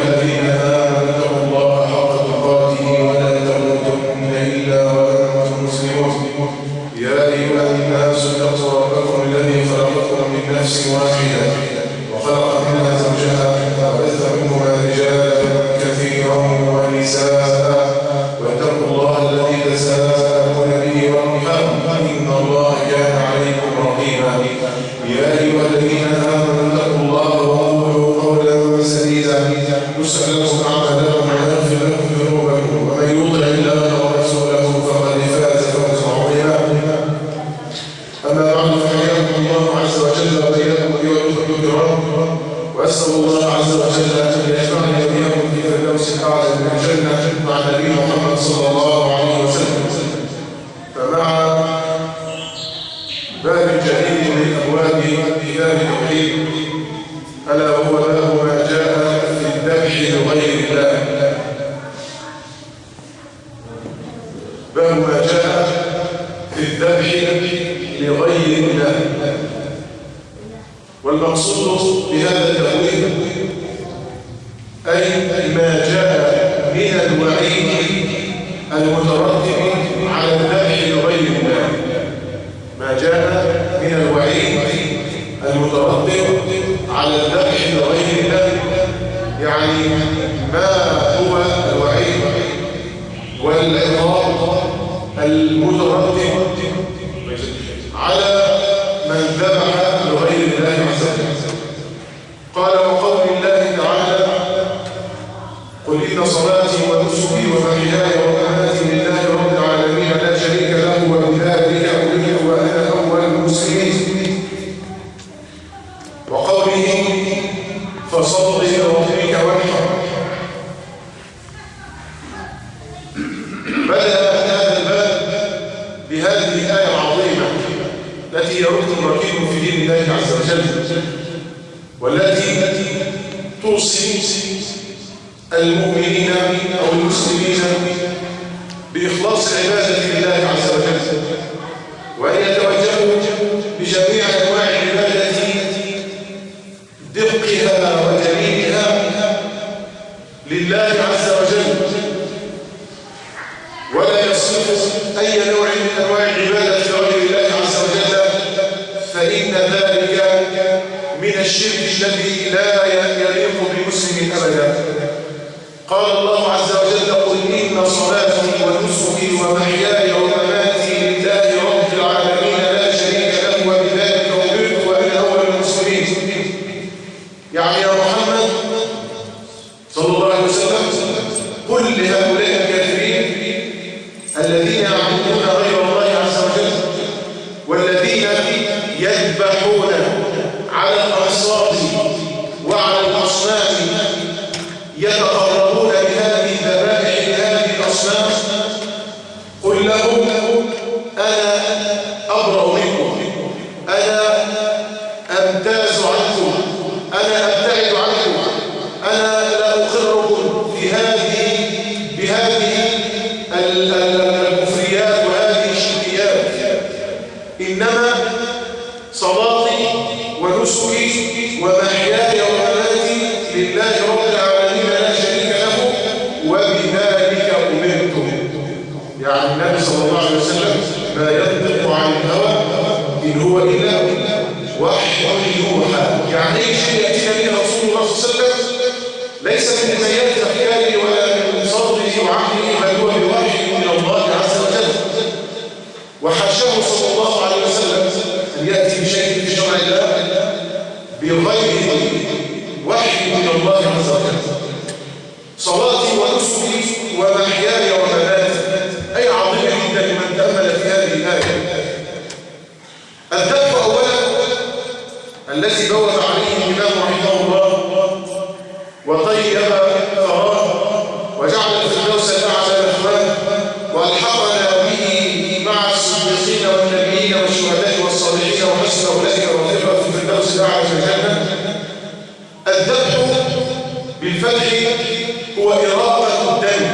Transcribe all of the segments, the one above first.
الذين آمنوا اتقوا الله حق تقاته ولا تموتن إلا وأنتم مسلمون. يا أيها الناس اتقوا ربكم الذي خلقكم من نفس واحدة وخلق منها زوجها وبث منهما رجالا كثيرا ونساء واتقوا الله الذي تساءلون به والأرحام إن الله كان عليكم رقيبا. يا أيها الذين آمنوا اتقوا الله وقولوا قولا سديدا يصلح لكم أعمالكم ويغفر لكم ذنوبكم ومن يطع الله ورسوله فقد فاز فوزا عظيما. أما بعد فحياكم الله عز وجل وبياكم أيها الأخوة الكرام، وأسأل الله عز وجل أن يجمعني وإياكم في الفردوس الأعلى من الجنة مع النبي محمد صلى الله عليه وسلم. فمع باب جديد من أبواب كتاب التوحيد ألا وهو باب ما جاء في الذبح لغير الله. باب ما جاء في الذبح لغير الله، والمقصود بهذا التأويل أي ما جاء من الوعيد المترتب على الذبح لغير الله. ما جاء من الوعيد المترتب على الذبح لغير الله، يعني ما هو الوعيد والعقاب المترتب على من ذبح لغير الله عز وجل. قال وقول الله تعالى قل إن صلاتي ونسكي ومحياي ومماتي لله رب العالمين لا شريك له وبذلك أمرت وأنا أول المسلمين. وقوله فصل لربك وانحر. بدأ هذا الباب بهذه الآية العظيمة التي هي ركن ركين في دين الله عز وجل، والتي توصي المؤمنين أو المسلمين بإخلاص العبادة لله عز وجل، وأن يتوجهوا بجميع أنواع العبادة دقها وجميلها لله عز وجل، ولا يصرفوا أي نوع من أنواع العبادة لغير الله عز وجل، فإن ذلك من الشرك الذي لا يليق بمسلم أبدا. قال الله عز وجل قل إن صلاتي ونسكي ومحياي ومماتي لله رب العالمين لا شريك له وبذلك أمرت وأنا أول المسلمين. يعني يا محمد صلى الله عليه وسلم قل لهؤلاء الكافرين الذين يعبدون غير الله عز وجل والذين يذبحون على الأنصاب وعلى الأصنام يتقربون بهذه الذبائح لهذه الأصنام، قل لهم أنا أبرأ منكم، أنا أمتاز عنكم، أنا أبتعد عنكم، أنا لا أقركم بهذه الكفريات وهذه الشركيات، إنما صلاتي ونسكي ومحياي ومماتي لله رب العالمين لا شريك له وبذلك أمرت. يعني النبي صلى الله عليه وسلم ما ينطق عن الهوى إن هو إلا وحي يوحى. يعني أي شيء يأتينا به رسول الله صلى الله عليه وسلم ليس من حمايات أفكاره ولا من صدره وعقله، بل هو بوحي من الله عز وجل. وحاشاه صلى الله عليه وسلم أن يأتي بشيء في شرع الله بغير وحي من الله عز وجل. صلاتي ونسكي ومحياي ومماتي أي عظيمة جدا لمن تأمل في هذه الآية. الذبح أولا الذي بوب عليه الإمام رحمه الله وطيب ثراه وجعل الفردوس الأعلى مثواه وألحقنا به مع الصديقين والنبيين والشهداء والصالحين وحسن أولئك رفيقا في الفردوس الأعلى في الجنة. الذبح بالفتح هو إراقة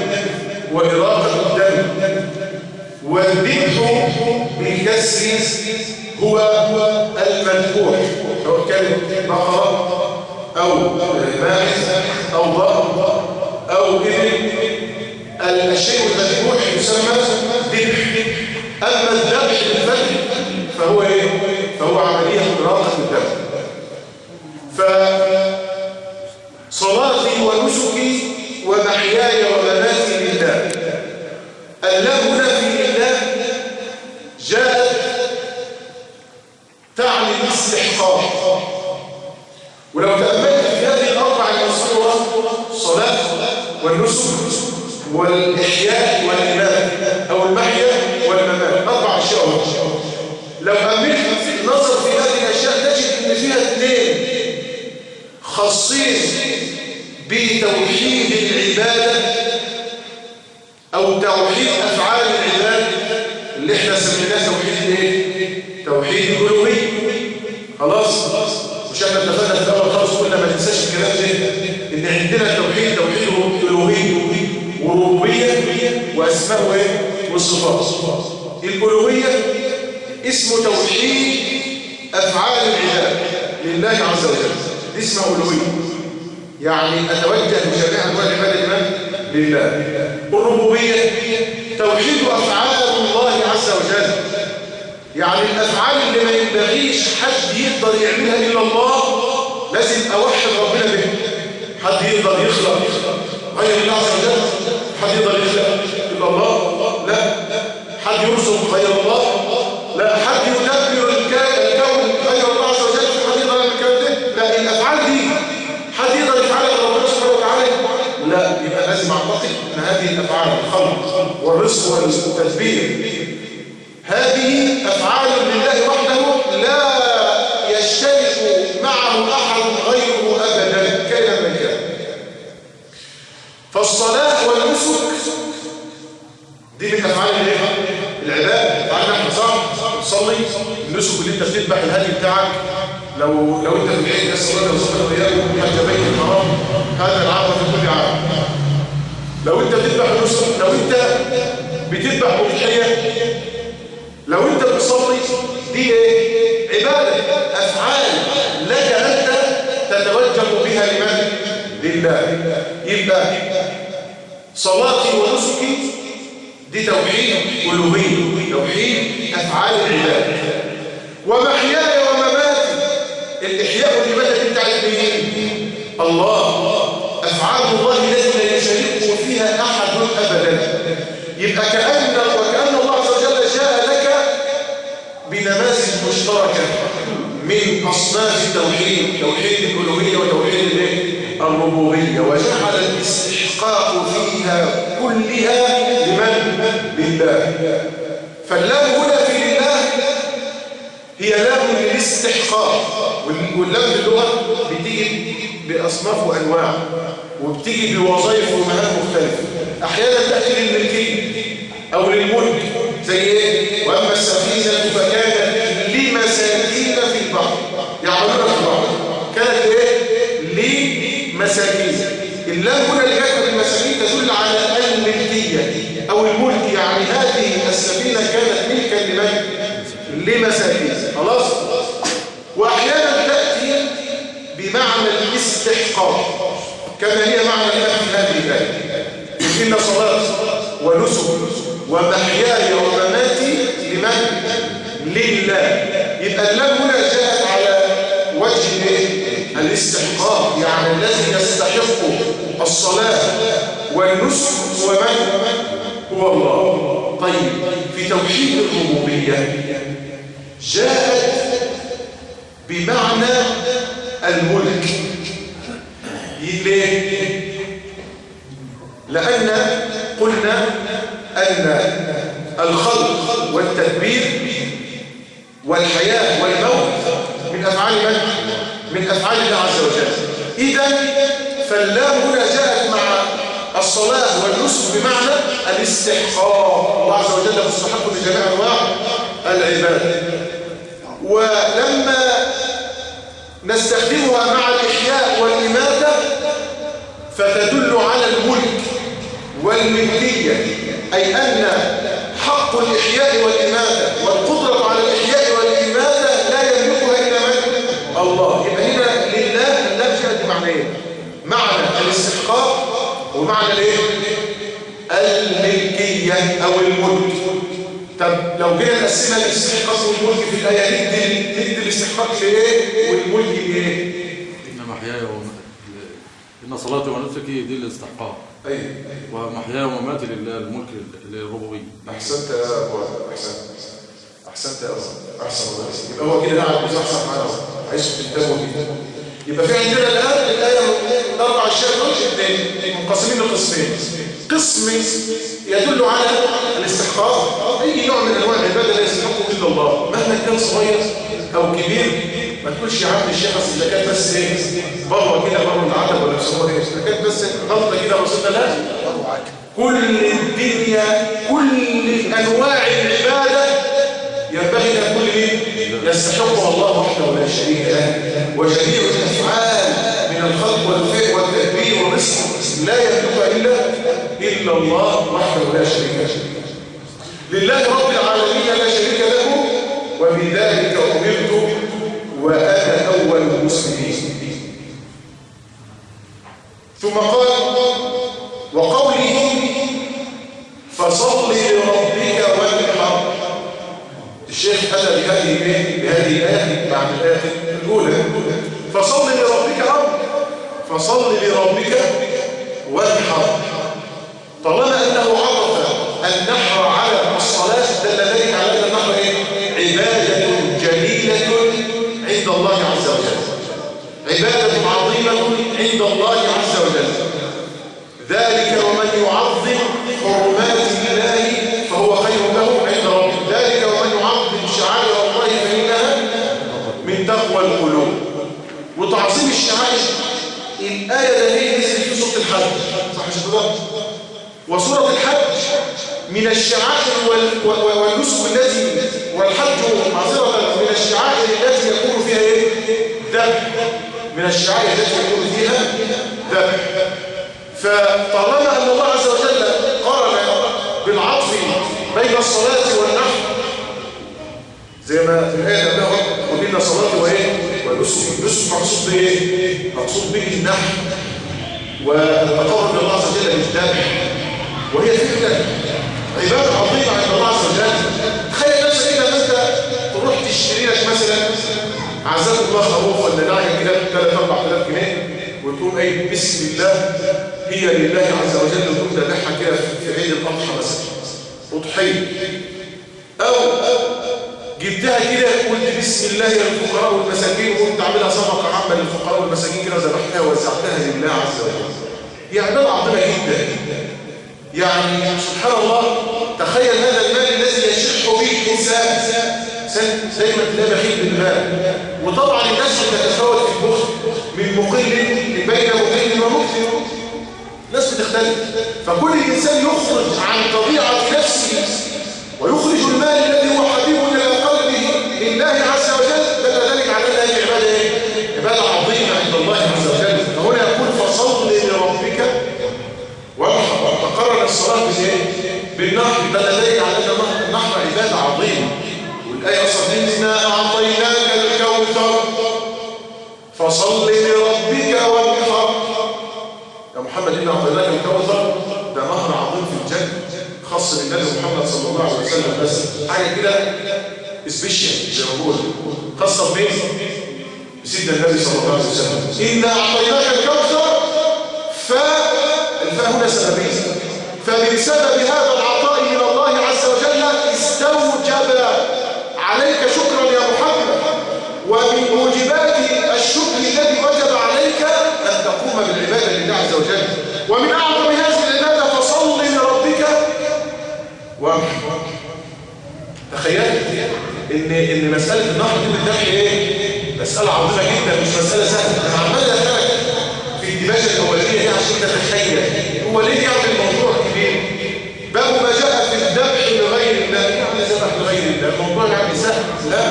الدم، والذبح بالكسر هو المذبوح، سواء كانت بقرة أو ماعز أو ضأن الشيء المذبوح يسمى ذبح. أما الذبح بالفتح فهو إيه؟ فهو عملية إراقة الذبح. فصلاتي ونسكي ومحياي ومماتي لله. اللام هنا في لله جاءت تعني الاستحقاق. ولو تأملت في هذه الأربع المذكورة الصلاة والنسك والإحياء والإماتة أو المحيا والممات، 4 أشياء. لو أملت النظر في هذه الأشياء تجد أن فيها 2 خاصين بتوحيد العبادة أو توحيد أفعال العباد اللي احنا سميناه توحيد ايه؟ توحيد الألوهية. خلاص؟ مش احنا اتفقنا في الأول خالص قلنا ما تنساش الكلام ده إن عندنا توحيد الألوهية وربوبية وأسماء ايه؟ والصفات. الألوهية اسمه توحيد أفعال العباد لله عز وجل، دي اسمها ألوهية، يعني أتوجه بجميع أنواع العبادة لله. الربوبية توحيد أفعال الله عز وجل، يعني الأفعال اللي ما ينبغيش حد يقدر يعملها إلا الله لازم أوحد ربنا به. حد يقدر يخلق غير الله عز وجل؟ حد يقدر يخلق إلا الله؟ لا. حد يرزق غير الله؟ لا. حد يدبر الكون غير الله عز وجل؟ حد يقدر يعمل الكون ده؟ لا. الأفعال دي حد يقدر يفعلها غير ربنا سبحانه وتعالى؟ لا. يبقى لازم أعتقد أن هذه الأفعال الخلق والرزق والتدبير هذه أفعال لله وحده لا يشترك معه أحد غيره أبدا كائنا من كان. فالصلاة والنسك دي من أفعال العباد. تعالى نحن صح نصلي. النسك اللي انت بتذبح الهدي بتاعك لو انت في العيد الصلاة والصلاة وياكم حج بيت الحرام هذا العام في كل عام. لو انت بتذبح النسك، لو انت بتذبح أضحية، لو انت بتصلي، دي ايه؟ عبادة، أفعال لك أنت تتوجه بها لمن؟ لله. يبقى صلاتي ونسكي دي توحيد ألوهية، توحيد أفعال العباد. ومحياي ومماتي، الإحياء والإماتة بتاعت مين؟ الله. أفعال الله التي لا يشاركه فيها أحد أبدا. يبقى كأن الله عز وجل جاء لك بنماذج مشتركة من أصناف التوحيد، توحيد الألوهية وتوحيد الربوبية، وجعل الاستحقاق فيها كلها لمن؟ لله. فاللام هنا في لله هي لام للاستحقاق، واللام في اللغة بتيجي بأصناف وأنواع وبتيجي بوظائف ومهام مختلفة. أحيانا تأتي للملكية أو للملك زي إيه؟ وأما السفينة فكانت لمساكين في البحر يعملون في البحر، كانت إيه؟ لمساكين. اللام هنا اللي كانت المساكين تدل على الملكية أو الملك، يعني هذه السفينة كانت ملكا لمن؟ لمساكين. خلاص؟ وأحيانا تأتي بمعنى الاستحقاق كما هي معنى في هذه الآية. إن صلاة ونسك ومحياي ومماتي لمن؟ لله. يبقى اللام هنا جاءت على وجه الاستحقاق، يعني الذي يستحق الصلاة والنسك ومن هو الله. طيب في توحيد الربوبية جاءت بمعنى الملك. ليه؟ لأن قلنا أن الخلق والتدبير والحياة والموت من أفعال من؟ من أفعال الله عز وجل. إذن فاللام هنا جاءت مع الصلاة والنسك بمعنى الاستحقاق. الله عز وجل مستحق لجميع أنواع العبادة. ولما نستخدمها مع الإحياء والإماتة فتدل على الملك والملكية، أي أن حق الإحياء والإماتة والقدرة على الإحياء والإماتة لا يملكها إلا من؟ الله. يبقى هنا لله اللام جاءت بمعنى إيه؟ معنى الاستحقاق ومعنى الايه؟ الملكية أو الملك. طب لو جينا نقسمها الاستحقاق والملك في الآية ندي الاستحقاق لإيه والملك لإيه؟ إن محياي إن صلاتي ونسكي دي الاستحقاق. أيوه. ومحياي ومماتي لله الملك للربوبية. أحسنت يا أبو أحسنت يا أبو أحسن الله. يبقى هو كده قاعد بيزحزح معانا عايش في الكتاب كده. يبقى في عندنا الآن الآية الأربع أشياء منقسمين لقسمين. قسم يدل على الاستحقاق، أي نوع من أنواع العبادة لا يستحقه إلا الله مهما كان صغير أو كبير. ما تقولش يا عم الشيخ أصل إذا كان بس إيه بره كده بره العتب ولا بسموه إيه إذا كان بس غلطة كده بسيطة. لا، كل الدنيا كل أنواع العبادة ينبغي أن كل يستحقها الله وحده لا شريك له. وجميع الأفعال من الخلق والفعل والتدبير والرزق لا يملكها إلا الله وحده لا شريك له. لله رب العالمين لا شريك له وبذلك أمرت وأنا أول المسلمين. ثم قال وقوله فصل لربك وانحر. الشيخ أتى بهذه الآية بعد الآية الأولى فصل لربك فصل لربك وانحر. طالما أنه عرف النحر على الصلاة دل ذلك على أن النحر عبادة جليلة عند الله عز وجل، عبادة عظيمة عند الله عز وجل. ذلك ومن يعظم حرمات الله فهو خير له عند ربه. ذلك ومن يعظم شعائر الله فإنها من تقوى القلوب. وتعظيم الشعائر الآية ده هي نزلت في سورة الحج صح شباب؟ وسورة الحج من الشعائر والنسك التي والحج معذرة من الشعائر التي يكون فيها ايه؟ ذبح. من الشعائر التي يكون فيها ذبح. فطالما أن الله عز وجل قارن بالعطف بين الصلاة والنحر زي ما في الآية قبلها وبين صلاة وإيه؟ والنسك. النسك مقصود بإيه؟ مقصود به النحر والتقرب لله عز وجل بالذبح، وهي فكرة عبادة عظيمة عند الله عز وجل. تخيل نفسك كده لما أنت تروح تشتري لك مثلا عزاك الله خروف ولا ناعية كده 3-4,000 جنيه وتقول أي بسم الله هي لله عز وجل وتقوم ذبحها كده في عيد الأضحى مثلا وضحية، أو جبتها كده قلت بسم الله للفقراء والمساكين وقلت عاملها صدقة عامة للفقراء والمساكين كده وذبحتها ووزعتها لله عز وجل. هي عبادة عظيمة جدا. يعني سبحان الله تخيل هذا المال الذي يشح به الإنسان دايما تلاقي بخيل بالمال. وطبعا الناس بتتفاوت في البخل من مقل بين مقل ومكثر، الناس بتختلف. فكل إنسان يخرج عن طبيعة نفسه ويخرج المال الذي هو حبيب إلى قلبه لله عز وجل دل ذلك على أن هذه عبادة إيه؟ عبادة عظيمة عند الله عز وجل. فهنا يقول فصل لربك وانحر. فقرن الصلاة بالنحر دل ذلك على أن النحر عبادة عظيمة. والآية أصلا إنا أعطيناك الكوثر فصل لربك وانحر. يا محمد إنا أعطيناك الكوثر ده نهر عظيم في الجنة خاص بالنبي محمد صلى الله عليه وسلم، بس حاجة كده سبيشال زي ما بقول خاصة بمين؟ بسيدنا النبي صلى الله عليه وسلم. إنا أعطيناك الكوثر فالفاء هنا سببية، فبسبب هذا العطاء من الله عز وجل استوجب عليك شكرا يا محمد. ومن موجبات الشكر الذي وجب عليك أن تقوم بالعبادة لله عز وجل. ومن أعظم هذه العبادة فصل لربك وانحر. تخيلت إن مسألة النحر دي بالذبح إيه؟ مسألة عظيمة جدا مش مسألة سهلة. أنا عمال أترك في الدباجة الأولية دي عشان تتخيل هو ليه يعمل الموضوع كبير. باب ما جاء في الذبح لغير الله، يعني ذبح لغير الله الموضوع يعني سهل؟ لا،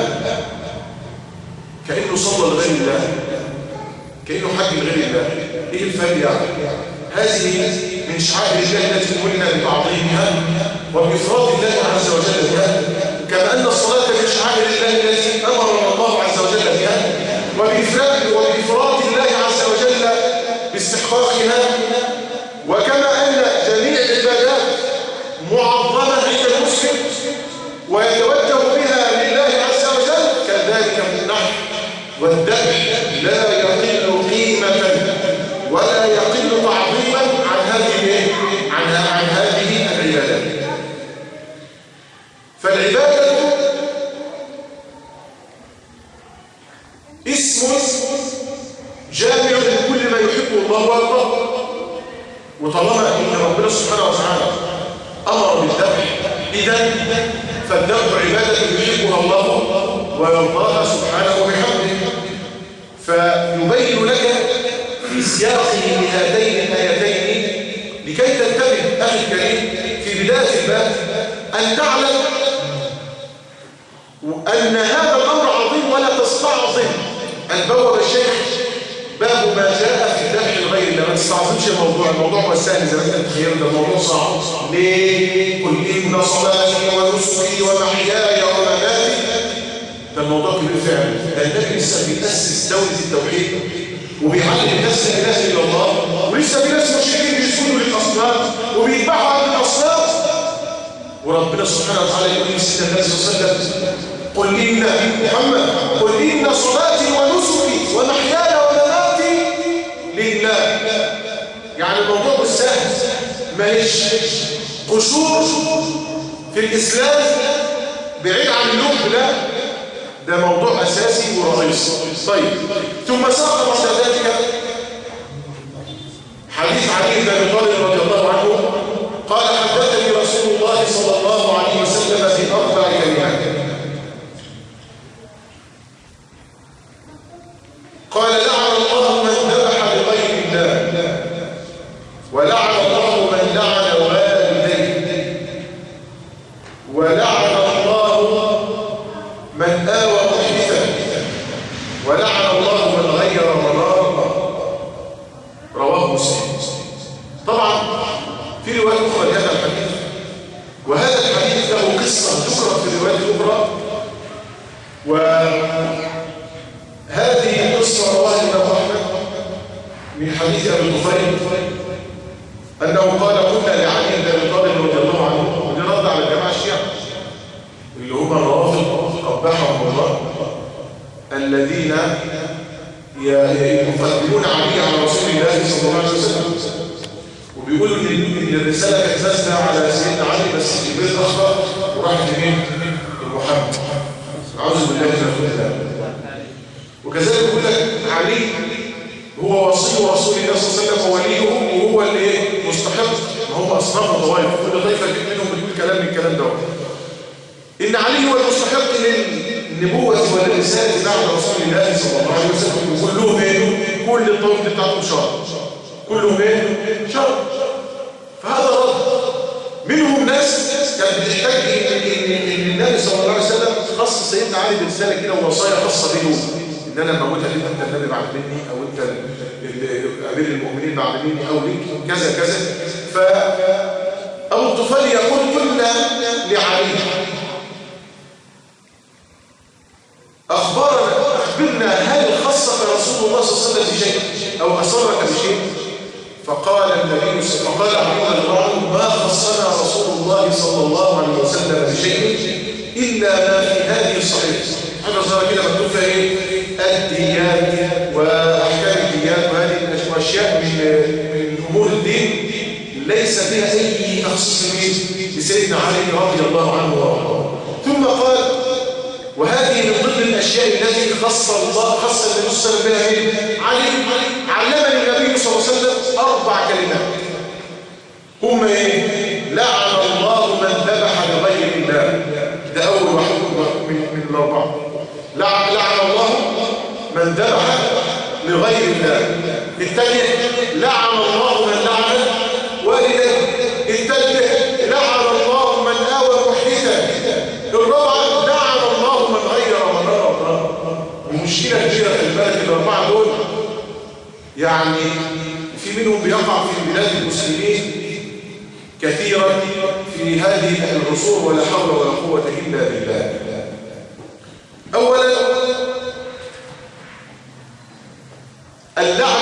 كأنه صلى لغير الله، كأنه حج لغير الله. إيه الفرق يعني؟ هذه من شعائر الله التي أمرنا بتعظيمها وبإفراد الله عز وجل بها، كما أن الصلاة من شعائر الله التي أمرنا الله عز وجل بها وبإفراد الله عز وجل باستحقاقها. وكما أن جميع العبادات وطالما إن ربنا سبحانه وتعالى أمر بالذبح، إذن فالذبح عبادة يحبها الله ويرضاها سبحانه وبحمده. فيبين لك في سياقه لهاتين الآيتين لكي تنتبه أخي الكريم في بداية الباب أن تعلم أن هذا الأمر عظيم ولا تستعظم. البواب الشيخ باب ما جاء في ذبح الغير الله، ما تستعظمش الموضوع هو سهل زي ما انت تتخيل، ده الموضوع صعب. ليه؟ قل إن صلاتي ونسكي ومحياي ومماتي، ده الموضوع كبير فعلا. ده النبي لسه بيأسس دولة التوحيد وبيعلم الناس لا اله الا الله، ولسه في ناس مشركين بيسجدوا للاصنام وبيذبحوا عند الاصنام، وربنا سبحانه وتعالى يقول لسيدنا النبي صلى الله عليه وسلم قل إن محمد قل إن صلاتي ونسكي ومحياي ومماتي لله. يعني الموضوع مش سهل، ماهيش قشور في الإسلام بعيد عن اللب، لا ده موضوع أساسي ورئيسي. طيب، ثم ساق بعد ذلك حديث علي بن أبي طالب رضي الله عنه قال حدثني رسول الله صلى الله عليه وسلم في 4 كلمات. قال لعن الله من ذبح لغير الله، ولعن الله من لعن والديه، ولعن الله من آوى محدثا، ولعن الله من غير منارا. رواه مسلم. طبعا في رواية أخرى لهذا الحديث، وهذا الحديث له قصة ذكرت في الروايات الأخرى، وهذه القصة رواها الإمام أحمد من حديث أبي طفيل أنه قال قلنا لعلي بن أبي طالب رضي الله عنه، ودي رد على الجماعة الشيعة اللي هم الروافض قبحهم الله الذين يقدمون علي على رسول الله صلى الله عليه وسلم، وبيقولوا ان الرساله كانت نازله على سيدنا علي بس جبريل اخر وراح لمين؟ لمحمد. اعوذ بالله من ذلك. وكذلك يقول لك علي هو وصي رسول الله صلى الله عليه وسلم ووليه، وهو اللي مستحق. ما هم اصناف وطوائف، كل طائفه منهم بتقول كلام من الكلام ده. ان علي هو المستحق للنبوه والرساله بعد رسول الله صلى الله عليه وسلم، وكلهم ايه؟ كل الطوائف بتاعتهم شر، كلهم ايه؟ شر. فهذا رد. منهم ناس كانت بتحتاج ان النبي صلى الله عليه وسلم خص سيدنا علي برساله كده ووصايا خاصه به، ان انا لما اموت انت النبي بعد مني، او انت امير المؤمنين بعد مني، او ليك كذا كذا. فابو الطفيل يقول قلنا لعلي أخبرنا هل خصك رسول الله صلى الله عليه وسلم بشيء أو أسرك بشيء؟ فقال النبي فقال علي رضي الله عنه ما خصنا رسول الله صلى الله عليه وسلم بشيء إلا ما في هذه الصحيح. حاجة صار كده مكتوب فيها إيه؟ الديات وأحكام الديات وهذه الأشياء من أمور الدين ليس فيها أي تخصيص لسيدنا علي رضي الله عنه وارضاه. ثم قال وهذه من ضمن الأشياء التي خص النبي صلى الله عليه وسلم بها علي. علمني النبي صلى الله عليه وسلم 4 كلمات هم ايه؟ لعن الله من ذبح لغير الله. ده أول واحد من ال4. لعن الله من ذبح لغير الله. الثانية لعن الله من لعن والديه. الثالثة لعن الله من آوى محدثا. الرابعة لعن الله من غير منارا. ومشكلة كبيرة في البلد ال4 دول، يعني في منهم بيقع في بلاد المسلمين كثيرا في هذه العصور، ولا حول ولا قوة إلا بالله. أولا اللعن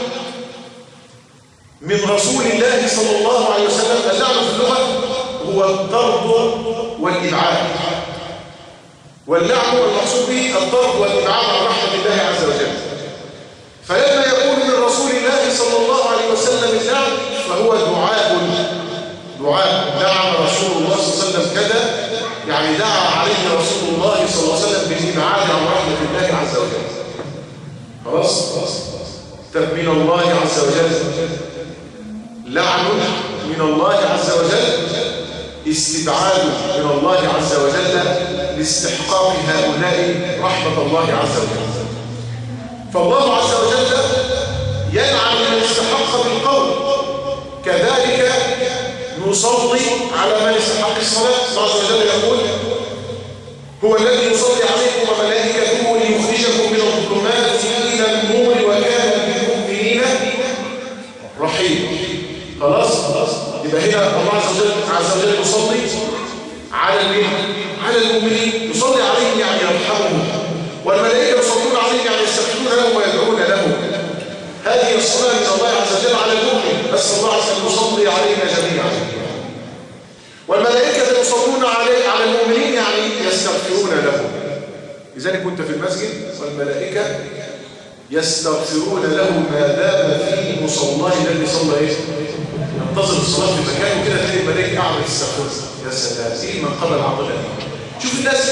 من رسول الله صلى الله عليه وسلم. اللعن في اللغة هو الضرب والإبعاد، واللعن المقصود به الضرب والإبعاد عن رحمة الله عز وجل. فلما يكون من رسول الله صلى الله عليه وسلم اللعن فهو دعاء. لعن رسول الله صلى الله عليه وسلم كذا، يعني دعا عليه رسول الله صلى الله عليه وسلم بالإبعاد عن رحمة الله عز وجل. خلاص؟ طب من الله عز وجل لعن من الله عز وجل، استبعاد من الله عز وجل لاستحقاق هؤلاء رحمة الله عز وجل. فالله عز وجل يلعن من استحق بالقول، كذلك نصلي على من استحق الصلاة. الله عز وجل يقول هو الذي يصلي عليكم وملائكته ليخرجكم من الظلمات إلى النور وكان بالمؤمنين رحيما. خلاص يبقى هنا الله عز وجل يصلي على المؤمنين، يصلي عليهم يعني يرحمهم، والملائكة يصلون عليهم يعني يستغفرون لهم ويدعون لهم. هذه الصلاة من الله عز وجل على المؤمن، بس الله عز وجل يصلي علينا جميعا. والملائكة يصلون على المؤمنين يعني يستغفرون لهم. لذلك كنت في المسجد والملائكة يستغفرون له ما دام في مصلاه الذي صلى ينتظر الصلاة في مكانه كده، تلاقي الملائكة قاعدة تستغفر. يا سلام، ايه من قبل عضلة دي. شوف الناس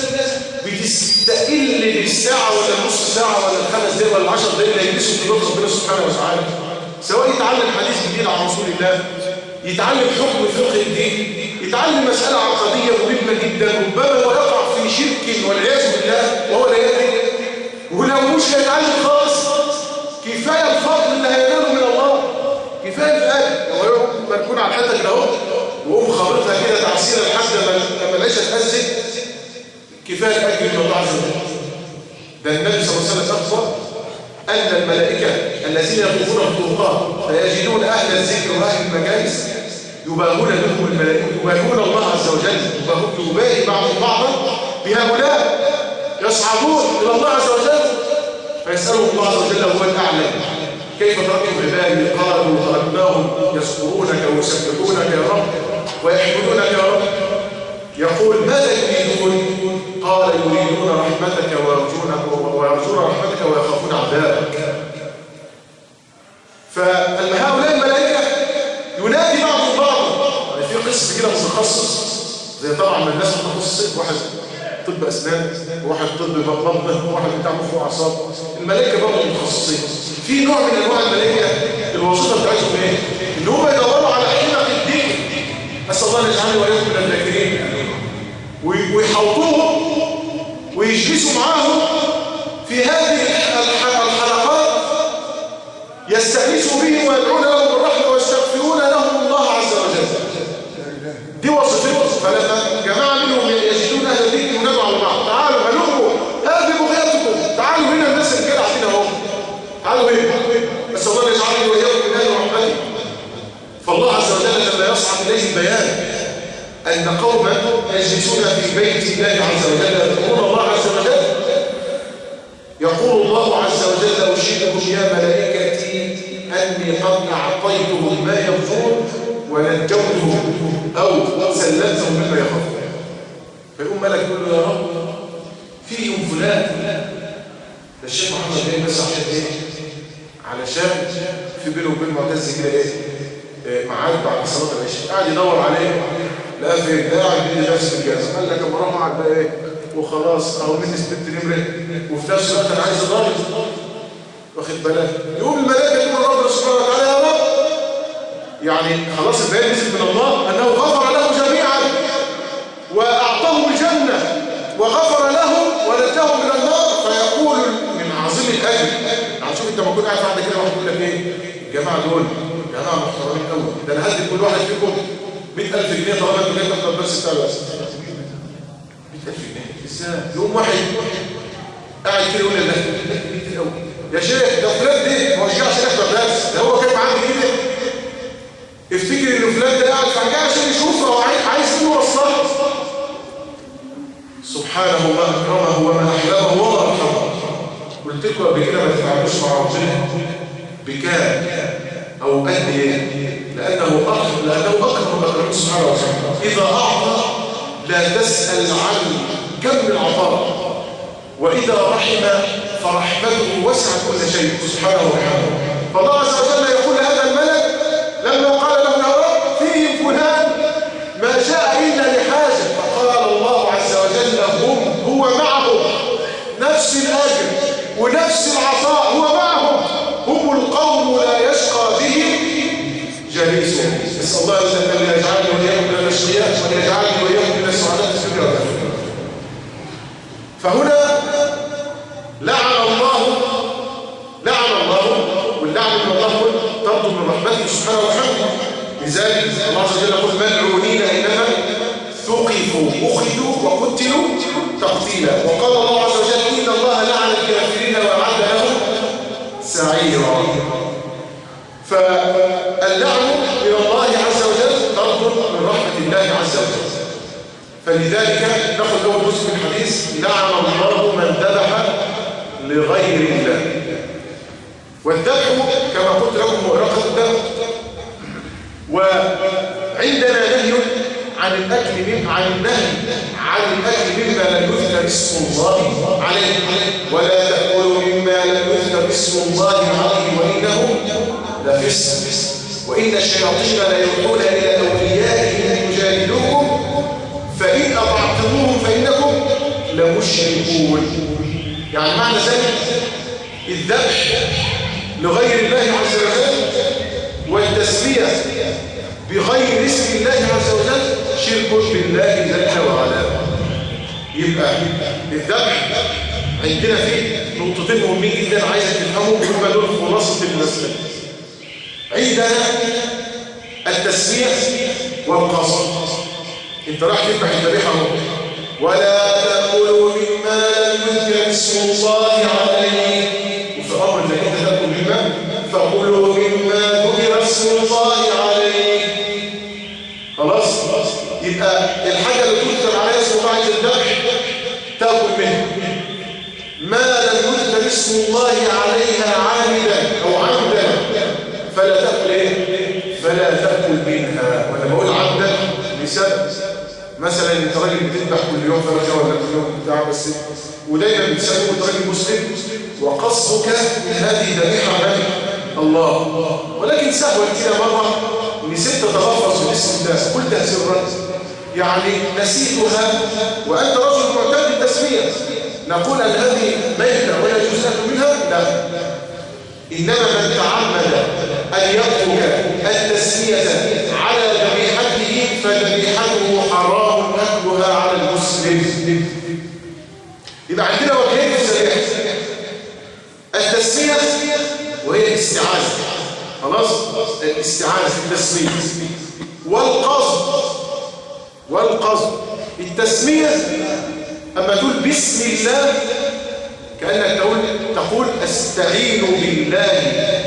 بتستقل بالساعة ولا نص ساعة ولا الخمس دقايق ولا 10 دقايق اللي يلبسوا في بيت ربنا سبحانه وتعالى، سواء يتعلم حديث جديد عن رسول الله، يتعلم حكم فقه جديد، يتعلم مسألة عقدية مهمة جدا، ربما ويقع في شرك والعياذ بالله وهو لا يدري. ولو مش هيتعلم خالص كفاية الفضل اللي هيناله من الله، كفاية الأجر. لما نكون على الحته كده اهو وقوم خابطها كده تعسيرا لحد لما العيشه تأذن، كفايه الاجر من الله عز وجل. ده النبي صلى الله عليه وسلم اخبر ان الملائكه الذين يطوفون الطرقات فيجدون اهل الذكر واهل المجالس يباهون بهم الملائكه، يباهون الله عز وجل، يباهي بعضهم بعضا بهؤلاء، يصعدون الى الله عز وجل فيسالهم الله عز وجل هو الاعلم كيف تركتم عبادي؟ قالوا تركناهم يذكرونك ويسبحونك يا رب ويحمدونك يا رب. يقول ماذا يريدون؟ قال يريدون رحمتك ويرجون رحمتك ويخافون عذابك. فهؤلاء الملائكه ينادي بعضهم بعضا. يعني في قسم كده متخصص زي طبعا من الناس متخصصين، واحد طب اسنان وواحد طب بطن وواحد بتاع مخ واعصاب. الملائكه برضه متخصصين في نوع من انواع الملائكه. الوظيفه بتاعتهم ايه؟ ان هم يدوروا على حقيقه الدين. اسال الله ان يجعلني واياكم من الذاكرين. ويحوطوهم ويجلسوا معاهم في هذه الحلقات، يستأنسوا بهم ويدعون لهم بالرحمه ويستغفرون لهم الله عز وجل. دي وظيفتهم. فلما جماعه منهم يجدون اهل الذكر ينادوا على بعض، تعالوا هلموا هذه بغيتكم، تعالوا هنا الناس اللي كده قاعدين اهو، تعالوا هنا. بس الله يجعلني واياكم من اهل رحمته. فالله عز وجل لما يصعد اليه البيان ان قوما يجلسون في بيت الله عز وجل يذكرون الله عز وجل، يقول الله عز وجل اشهدكم يا ملائكتي اني قد اعطيتهم ما يرجون ونجوتهم او سلمتهم مما يخافون. فيقوم ملك يقول له يا رب فيهم فلان. ده الشيخ محمد جاي بس عشان ايه؟ علشان في بينه وبين معتز كده ايه؟ معاد بعد صلاه العشاء، قاعد يدور عليه لا فين؟ قاعد بيدي درس في الجامعه. قال لك اما اروح اقعد بقى ايه؟ وخلاص اهو مني سبت نمره وفي نفس الوقت انا عايز اضرب، واخد بالك؟ يقوم الملائكه تقول ربنا سبحانه وتعالى يا رب، يعني خلاص البيان نزل من الله انه غفر له جميعا واعطاهم الجنه وغفر لهم ونجاهم من النار. فيقول من عظيم الاجر، يعني شوف انت لما كنت قاعد بعد كده واحد يقول لك ايه؟ الجماعه دول جماعه محترمين قوي، ده انا هدي كل واحد فيكم 100,000 جنيه طالما انتوا جايين تحضر الدرس بتاع الوقت. 100,000 جنيه ازاي؟ يوم واحد قاعد كده يقول لله كتير قوي يا شيخ، ده فلان ده ما هوش جاي عشان يحضر درس، ده هو كان معاه كده. افتكر ان فلان ده قاعد فجاه عشان يشوفه او عايز يوصله. سبحانه ما اكرمه وما احلمه وما ارحمه. قلت لكم قبل كده ما تتعاملوش مع ربنا بكام او قد ايه، لانه اكرم اكرم سبحانه وتعالى. اذا اعطى لا تسال عن كم العطاء، واذا رحم فرحمته وسعت كل شيء سبحانه وتعالى. فالله عز وجل يقول هذا الملك لما قال له يا رب فيهم فلان ما جاء الا لحاجه، فقال الله عز وجل هو معهم نفس الاجر ونفس العطاء، هو معهم، هم القوم لا يشقى بهم جليسهم. نسأل الله أن يجعلني وإياكم من الأشقياء وأن يجعلني وإياكم من السعداء في الدنيا والآخرة. فهنا لعن الله، واللعن من الله ترضى من رحمته سبحانه وتعالى. لذلك الله عز وجل يقول ملعونين إنما ثقفوا أخذوا وقتلوا تقتيلا. وقال الله عز وجل إن الله لعن الكافرين وأعد لهم سعيرا. فاللعن من الله عز وجل طرد من رحمة الله عز وجل. فلذلك نأخذ أول جزء من الحديث لعن الله من ذبح لغير الله. والذبح كما قلت لكم مؤرقة الدم. وعندنا نهي عن الأكل مما لم يذكر اسم الله عليه، ولا تأكلوا مما لم يذكر اسم الله عليه وإنه لفسق وإن الشياطين ليوحون إلى أوليائهم يجادلوكم فإن أطعتموهم فإنكم لمشركون. يعني معنى ذلك الذبح لغير الله عز وجل والتسمية بغير اسم الله عز وجل شرك بالله جل وعلا. يبقى الذبح عندنا فيه نقطتين مهمين جدا عايزك تفهموا هم دول خلاصة المسألة. عندنا التسمية والقصد. انت راح تذبح الذبيحة ولا تأكلوا مما لم يذكر اسم الله عليه، وفي أمر انك انت تأكل مما فكلوا مما ذكر اسم الله عليه. خلاص؟ يبقى الحاجة اللي تذكر عليها اسم الله عند الذبح تأكل منها. ما لم يذكر اسم الله عليها عامدا أو عمدا فلا تأكل فلا تأكل منها. وأنا بقول عمدا لسبب مثلا انت راجل بتذبح كل يوم فرجة ولا كل يوم بتاع بس ودايما بتسأله انت راجل مسلم وقصدك من هذه ذبيحة من الله، ولكن سهوا كده مرة نسيت تتلفظ باسم الله قلتها سرا، يعني نسيتها وأنت رجل معتاد بالتسمية، نقول أن هذه ميتة ولا يجوز أكل منها؟ لا. إنما من تعمد أن يترك التسمية على ذبيحته فذبيحته حرام أكلها على المسلم. يبقى عندنا وجهين في الذبيحة: التسمية وهي الاستعاذة، خلاص؟ الاستعاذة في التسمية، والقصد. التسمية أما تقول بسم الله كأنك تقول أستعين بالله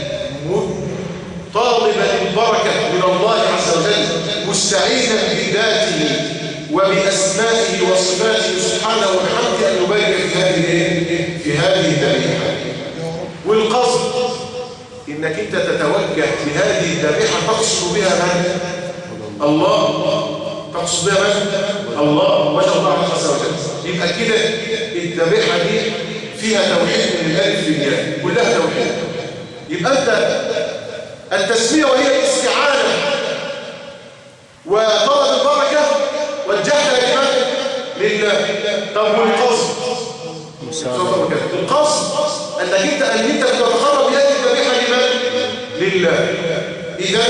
طالبا البركة من الله عز وجل مستعينا بذاته وبأسمائه وصفاته سبحانه وبحمده أن يبارك في هذه الذبيحة. والقصد إنك أنت تتوجه بهذه الذبيحة تقصد بها من؟ الله. تقصد بها من؟ الله وجه الله عز وجل. يبقى كده الذبيحة دي فيها توحيد من الألف للياء، كلها توحيد. يبقى أنت التسمية وهي الاستعانة وطلب البركة وجهتها لمن؟ لله. طب والقصد؟ القصد أنك أنت تتقرب بهذه الذبيحة لمن؟ لله. إذا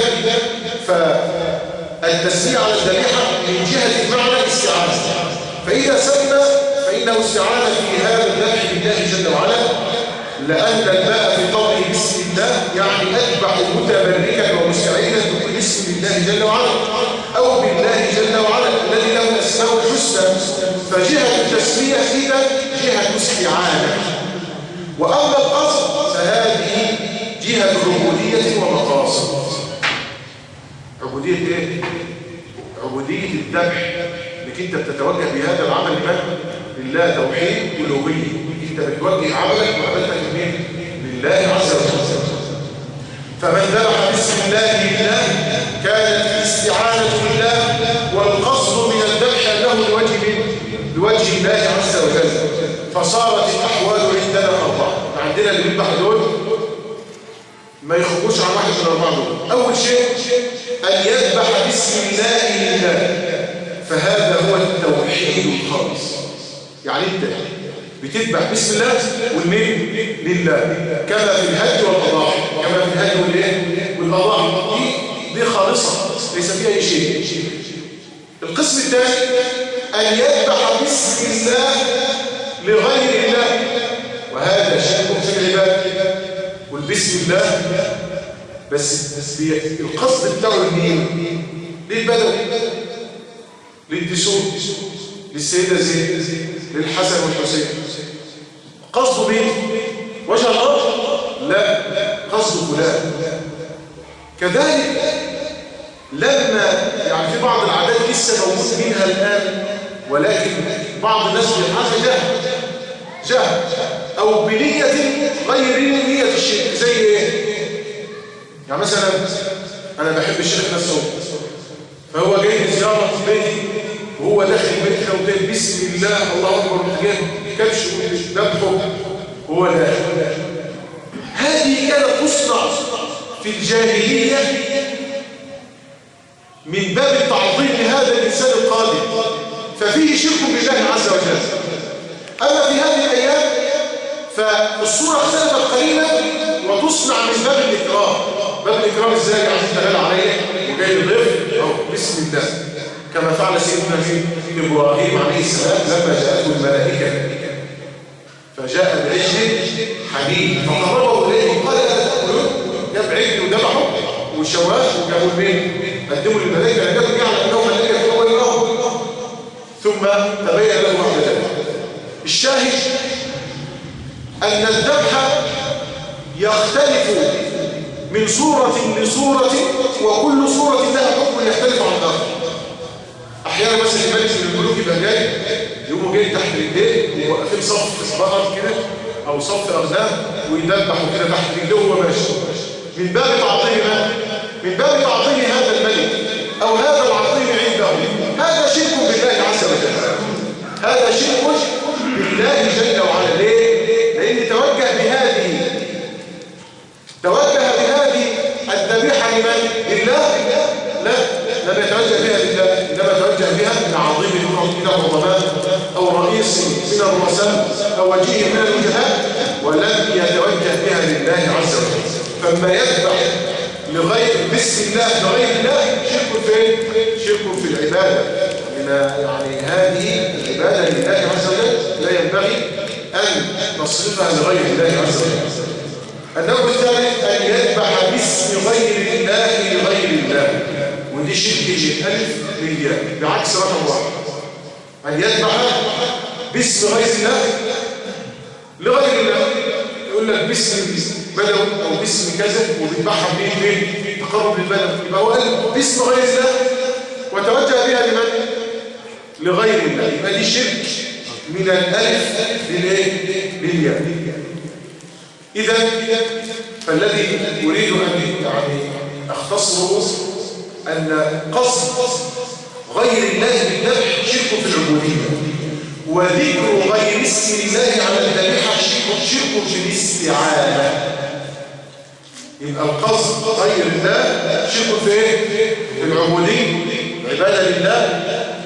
فالتسمية على الذبيحة من جهة المعنى الاستعانة، فإذا سمى فإنه استعان في هذا الذبح بالله جل وعلا، لأن الباء في قوله بسم الله يعني أذبح متبركا ومستعينا باسم الله جل وعلا أو بالله جل وعلا الذي له الأسماء الحسنى. فجهة التسمية إذا جهة استعانة، وأما القصد فهذه جهة عبودية ومقاصد. عبودية إيه؟ عبودية الذبح، انك انت بتتوجه بهذا العمل لمن؟ لله، توحيد ألوهية. انت بتوجه عملك وعملتك لمين؟ لله عز وجل. فمن ذبح بسم الله لله كانت الاستعانة بالله والقصد من الذبح انه لوجه الله عز وجل. فصارت الاحوال عندنا اربعه. عندنا اللي بيذبح دول ما يخرجوش عن واحد من الاربعه دول. اول شيء ان يذبح بسم الله لله، فهذا هو التوحيد الخالص. يعني انت بتذبح بسم الله والمين؟ لله، كما في الهدي والأضاحي، كما في الهدي والأضاحي دي خالصة. ليس فيه أي شيء. القسم الثاني أن يذبح باسم الله لغير الله، وهذا شرك في العبادة. والبسم الله بس القصد بتاعه لمين؟ للبدوي، للدسوق، للسيدة زينب، للحسن والحسين. قصده مين؟ وجه الله؟ لا، قصده فلان. كذلك لما يعني في بعض العادات لسه موجود منها الآن، ولكن بعض الناس بيفعلها جهل أو بنية غير نية الشرك. زي إيه؟ يعني مثلا أنا بحب الشيخ نفسه، فهو جاي زيارة في بيتي وهو داخل بيتي لو قلت بسم الله الله أكبر وجاي كبش وذبحه هو لا. هذه كانت تصنع في الجاهلية من باب التعظيم لهذا الإنسان القادم، ففيه شرك بالله عز وجل. أما في هذه الأيام فالصورة اختلفت قليلا وتصنع من باب الإكرام. باب الإكرام إزاي؟ يعني أنت غالي عليه وجاي لضيف أو بسم الله، كما فعل سيدنا إبراهيم عليه السلام لما جاءته الملائكة فجاء بعجل حنين فقربه إليه وقال لا تأكلون. جاب عجل وذبحه وشواه وجابوا المين قدموا للملائكة لكن يعلم أنهم ملائكة هو الله، ثم تبين له بعد ذلك. الشاهد أن الذبح يختلف من صورة لصورة، وكل صورة لها حكم يختلف عن الآخر. أحيانا مثلا الملك من الملوك يبقى جاي يقوموا جاي تحت رجليه وواقفين صف بقر كده أو صف أغنام ويذبحوا كده تحت رجليه وهو ماشي، من باب تعظيم من باب تعظيم هذا الملك أو هذا العظيم عنده. هذا شرك بالله عز وجل، هذا شرك بالله جل وعلا. ليه؟ لأن توجه بهذه الذبيحة لمن؟ لله؟ لا، لم يتوجه بها لله، إنما توجه بها لعظيم من العظماء أو رئيس من الرؤساء أو وجيه من الوجهاء، ولم يتوجه بها لله عز وجل. فما يذبح لغير بسم الله لغير الله شرك فين؟ شرك في العبادة. يعني هذه العبادة لله عز وجل لا ينبغي أن نصرفها لغير الله عز وجل. النوع الثالث أن يذبح باسم غير الله لغير الله، ودي شرك بالألف للياء بعكس رقم واحد. أن يذبح باسم غير الله لغير الله، يقول لك باسم بدوي أو باسم كذا وبيذبحها بين تقرب للبدوي، يبقى هو قال باسم غير الله وتوجه بها لمن؟ لغير الله. يبقى دي شرك من الألف للياء. إذا فالذي أريد أن أختصره أن قصد غير الله بالذبح شرك في العبودية، وذكر غير اسم الله على الذبيحة شرك في الاستعانة. يبقى القصد غير الله شرك في في العبودية، عبادة لله،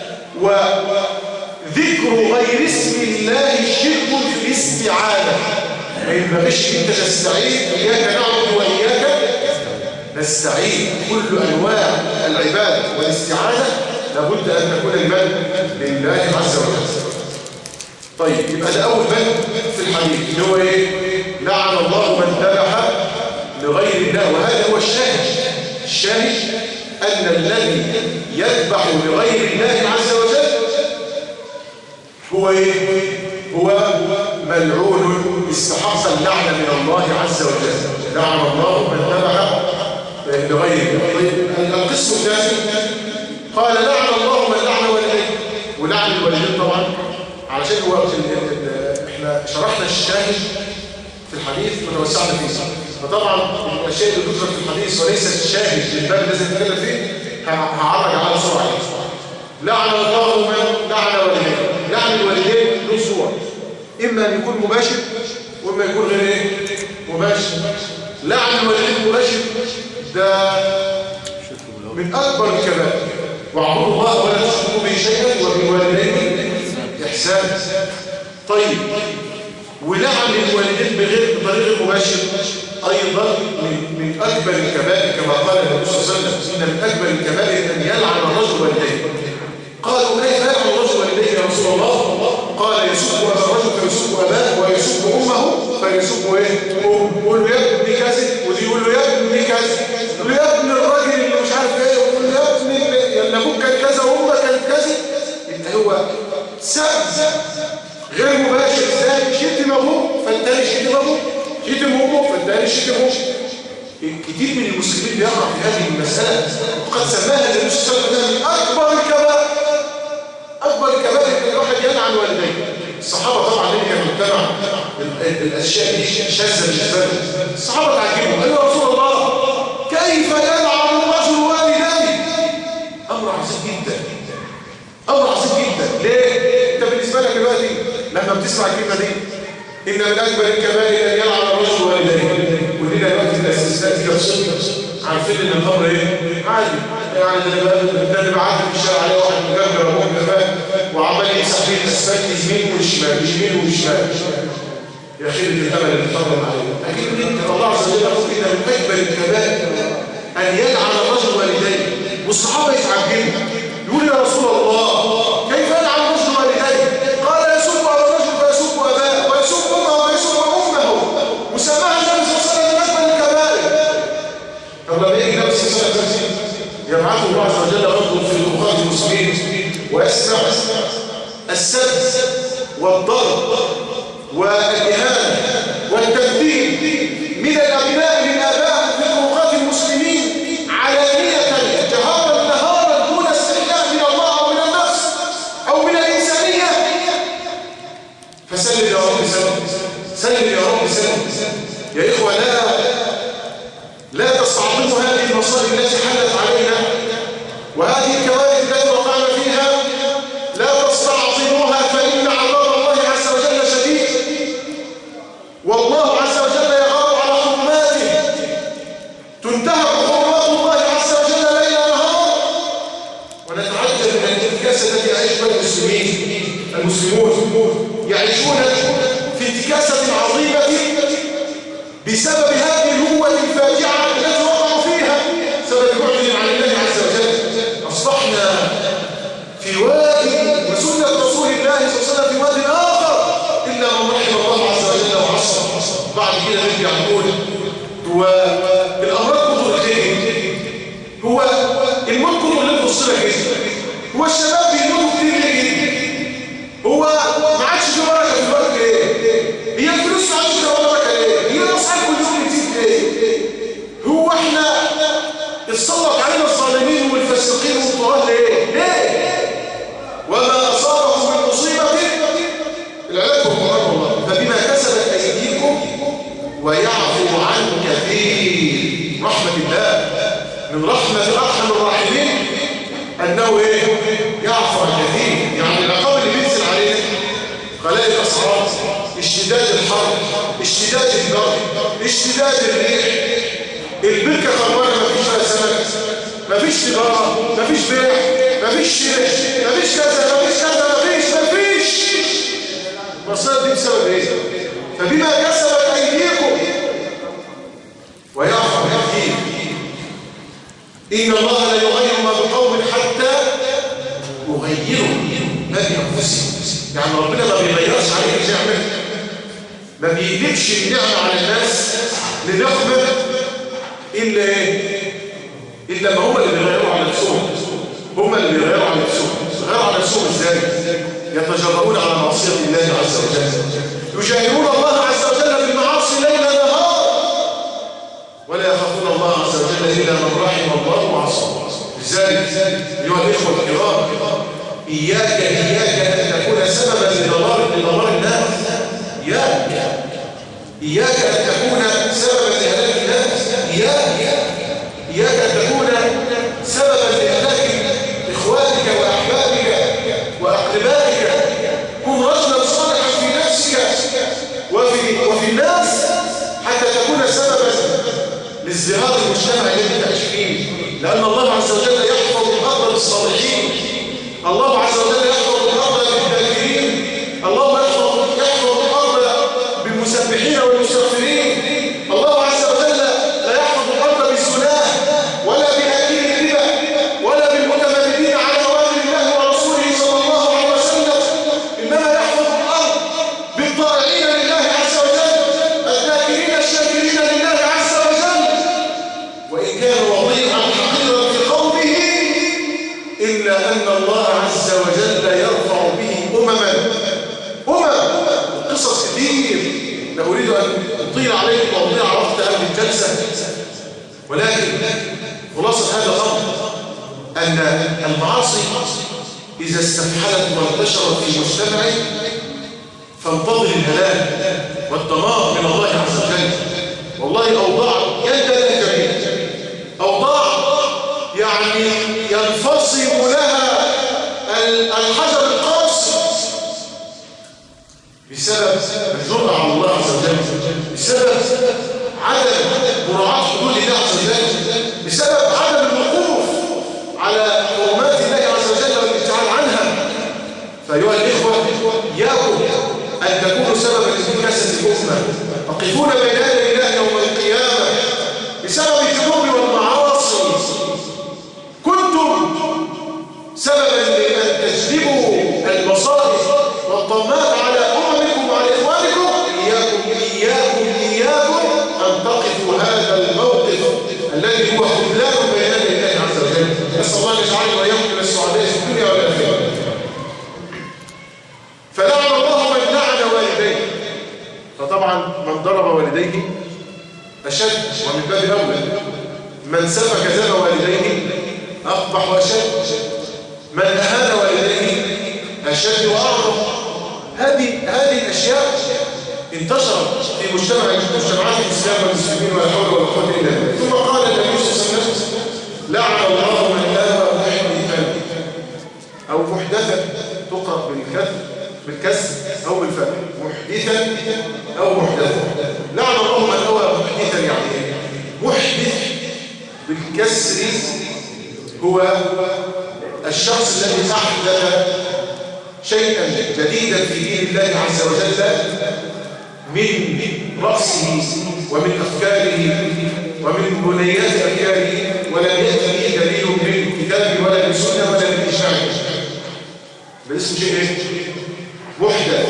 وذكر غير اسم الله شرك في الاستعانة. ما ينبغيش انت تستعين اياك نعبد واياك نستعين. كل انواع العباده والاستعانه لابد ان تكون لله عز وجل. طيب يبقى ده اول باب في الحديث اللي هو ايه؟ لعن الله من ذبح لغير الله. وهذا هو الشاهد ان الذي يذبح لغير الله عز وجل هو ايه؟ هو ملعون استحق اللعنة من الله عز وجل. لعن الله من ذبح لغيره. طيب القسم الثاني قال لعن الله من لعن والديه، ولعن الوالدين طبعا علشان هو احنا شرحنا الشاهد في الحديث وتوسعنا فيه، فطبعا الاشياء اللي ذكرت في الحديث وليست الشاهد للباب الذي نتكلم فيه هعرج على بسرعه. لعن الله من لعن والديه. لعن الوالدين له صور، إما أن يكون مباشر وإما يكون غير إيه؟ مباشر. لعن الوالدين مباشر ده من أكبر الكبائر. واعبدوا الله ولا تشركوا به شيئا وبالوالدين إحسانا. طيب ولعن الوالدين بطريق مباشر أيضا من أكبر الكبائر كما قال النبي صلى الله عليه وسلم إن من أكبر الكبائر أن يلعن الرجل والديه. قالوا كيف يلعن الرجل والديه يا رسول الله؟ قال يسب أبا الرجل فيسب أباه ويسب أمه فيسب إيه؟ يقول له يا ابني كذا ودي يقول له يا ابني كذا يقول له يا ابن الراجل اللي مش عارف إيه يقول له يا ابني اللي أبوك كان كذا وأمك كانت كذا. يبقى هو سب غير مباشر ازاي؟ شتم أبوه فالتاني شتم أبوه، شتم أمه فالتاني شتم أمه. كتير من المسلمين بيقع في هذه المسألة وقد سماها النبي صلى الله عليه وسلم من أكبر الكبائر. أكبر الكبائر أن الواحد يلعن والديه. الصحابة طبعا اللي كانوا مجتمع الأشياء دي شاذة بالنسبة لهم. الصحابة تعجبهم قالوا يا رسول الله كيف يلعن الرجل والديه؟ أمر عظيم جدا، أمر عظيم جدا. ليه؟ أنت بالنسبة لك دلوقتي لما بتسمع الكلمة دي إن من أكبر الكبائر أن يلعن الرجل والديه، ولنا دلوقتي الاستثناء كده بصدق عارفين إن الأمر إيه؟ عادي. يعني ده بعدي في الشارع عليه واحد مجرد أبوه كمان وعمال يمسح فيه الأسفلت يمين والشمال يمين والشمال. يا خير الأمل اللي تفضل عليه. أكيد أنت الله عز وجل يقول إن من أكبر الكبائر أن يلعن الرجل والديه. والصحابة يتعجبوا يقول يا رسول الله كيف يلعن الرجل والديه؟ قال يسب أبا الرجل فيسب أباه ويسب أمه ويسب أمه وسماها النبي صلى الله عليه وسلم من أكبر الكبائر. طب لما يجي النبي صلى الله عليه وسلم يبعثه الله عز وجل رجل في طرقات المسلمين ويسمع السب والضرب والإهانة والتكذيب من الأبناء للآباء في طرقات المسلمين علانية جهارا نهارا دون استحياء من الله أو من النفس أو من الإنسانية. فسلم يا رب سلم، سلم يا رب سلم. يا إخوة لا تستعظموا هذه المصائب التي حدثت علينا وهذه الكوارث التي وقعنا فيها، لا تستعظموها فإن عذاب الله عز وجل شديد. والله عز وجل يغار على حرماته، تنتهك حرمات الله عز وجل ليل نهار. ونتعجب من الانتكاسة التي يعيش بها المسلمون يعيشون في انتكاسة عظيمة بسبب هذه الهوة الفاجعة التي وقعوا فيها، سبب بعدهم عن الله عز وجل. أصبحنا في وادي وسنة رسول الله صلى الله عليه وسلم في وادي آخر إلا من رحم الله عز وجل وعصر. بعد كده نرجع نقول هو الأمراض كتر ليه؟ هو الموت كتر اللي بتصير كده؟ هو الشباب بيموتوا كتير ليه؟ هو ما عادش في بركة في الوقت ليه؟ هي الفلوس ما عادش في بركة ليه؟ هي الأسعار كل يوم بتزيد ليه؟ هو احنا اتسلط علينا الظالمين والفاسقين والطغاة ليه؟ وما أصابكم من مصيبة العلاج والقرآن والله فبما كسبت أيديكم ويعفو عن كثير. رحمة الله من رحمة أرحم الراحمين أنه إيه؟ يعفو عن كثير. يعني العقاب اللي بينزل علينا غلاء الأسعار، اشتداد الحر، اشتداد البرد، اشتداد الريح، البركة خربانة مفيش فيها سمك، مفيش تجارة، مفيش بيع، مفيش شراء، مفيش كذا، مفيش كذا، مفيش. المصائب دي بسبب ايه؟ فبما كسبت ايديكم ويعفو عن كثير. ان الله لا يغير ما بقوم حتى يغيروا ما بانفسهم. يعني ربنا ما بيغيرش عليك نعمه، ما بيقلبش النعمه على الناس لنقمه الا ايه؟ الا ما هم اللي بيغيروا على نفسهم. هم اللي بيغيروا على نفسهم. بيغيروا على نفسهم ازاي؟ يتجرؤون على معصيه الله عز وجل، يجاهرون الله عز وجل بالمعاصي ليل نهار، ولا يخافون الله عز وجل الا من رحم الله وعصاه. لذلك ايها الاخوه الكرام اياك ان تكون سببا لضلال الناس. اياك ان تكون سببا لهلاك الناس. اياك ان تكون سببا لهلاك اخوانك واحبابك واقربائك. كن رجلا صالحا في نفسك وفي الناس حتى تكون سببا لازدهار المجتمع الذي تعيش فيه. لان الله عز وجل يحفظ الارض بالصالحين، الله عز وجل يحفظ الارض بالذاكرين، الله يحفظ الارض بالمسبحين والمستغفرين. الله عز وجل إلا أن الله عز وجل يرفع به قصص كثير لا أريد أن أطيل عليكم وأضيع وقت هذه الجلسة، ولكن خلاصة هذا الأمر أن المعاصي إذا استفحلت وانتشرت في مجتمع فانتظر الهلاك والدمار من الله عز وجل. والله أوضاع يندل جميل، أوضاع يعني ينفصل لها الحجر القاسي بسبب الجرأة على الله عز وجل، بسبب عدم مراعاة حدود الله عز وجل، بسبب عدم الوقوف على حرمات الله عز وجل والابتعاد عنها. فأيها الإخوة إياكم أن تكونوا سببا لانتكاسة الأمة، تقفون بين يدي الله يوم القيامة بسبب الذنوب والمعاصي. كنتم سببا لأن تجلبوا المصائب والطمات على أممكم وعلى إخوانكم. إياكم أن تقفوا هذا الموقف الذي هو خذلان بين يدي الله عز وجل. نسأل الله أن يجعلنا وإياكم من السعداء في الدنيا والآخرة. فلعن الله من لعن والديه، فطبعا من ضرب والديه أشد ومن باب أول، من سفك دم والديه أقبح وأشد، من أهان والديه أشد وأعظم. هذه الأشياء انتشرت في مجتمعات الإسلام والمسلمين ولا حول ولا قوة إلا بالله. ثم قال النبي صلى الله عليه وسلم لعن الله من آوى محدثا أو محدثا، تقرأ بالكسر أو بالفتح، محدثا أو محدثا. لعن الله من آوى محدثا، يعني ايه؟ محدث بالكسر هو الشخص الذي أحدث شيئا جديدا في دين الله عز وجل من رأسه ومن أفكاره ومن بنيات أفكاره، ولم يأتي به دليل من الكتاب ولا من السنة ولا من الإجماع، باسم شيء محدث.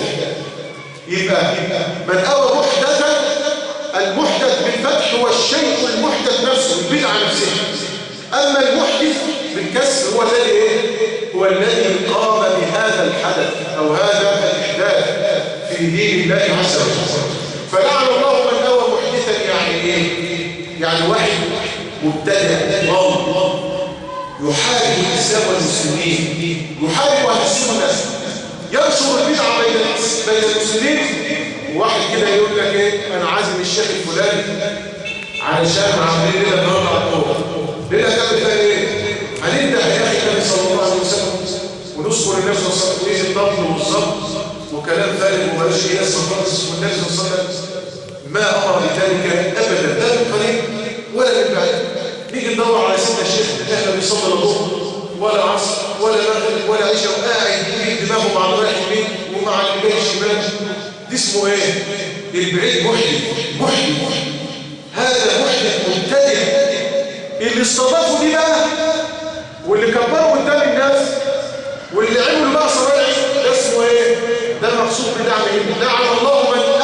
يبقى من أوى محدثا، المحدث بالفتح هو الشيء المحدث نفسه، البدعة نفسها. أما المحدث بالكسر هو الذي هو الذي قام بهذا الحدث أو هذا الإحداث في دين الله عز وجل. فلعن الله من أوى محدثا، يعني إيه؟ يعني واحد مبتدع ضال يحارب الإسلام والمسلمين، يحارب أهل السنة، ينشر البدعة بين المسلمين. وواحد كده يقول لك إيه؟ أنا عازم الشيخ الفلاني علشان عاملين ليلة النهارده على الطرق. ليلة كانت فيها إيه؟ هنبدأ يا أخي النبي صلى الله عليه وسلم ونذكر النبي صلى الله عليه وسلم، إيه الضبط والظبط وكلام فارغ ومالوش إيه أصلا خالص. والنبي صلى الله عليه وسلم ما أمر بذلك أبدا، لا من قريب ولا من بعيد. نيجي ندور على سيدنا الشيخ احنا بيصلي الظهر ولا عصر ولا مغرب ولا عشاء، وقاعد يجيب دماغه مع الرايح يمين ومع اللي جاي الشمال. دي اسمه ايه؟ البعيد محدث. هذا محدث مبتدع. اللي استضافوا دي بقى واللي كبروا قدام الناس واللي عملوا بقى صرايح، ده اسمه ايه؟ ده المقصود بدعمه. لعن الله من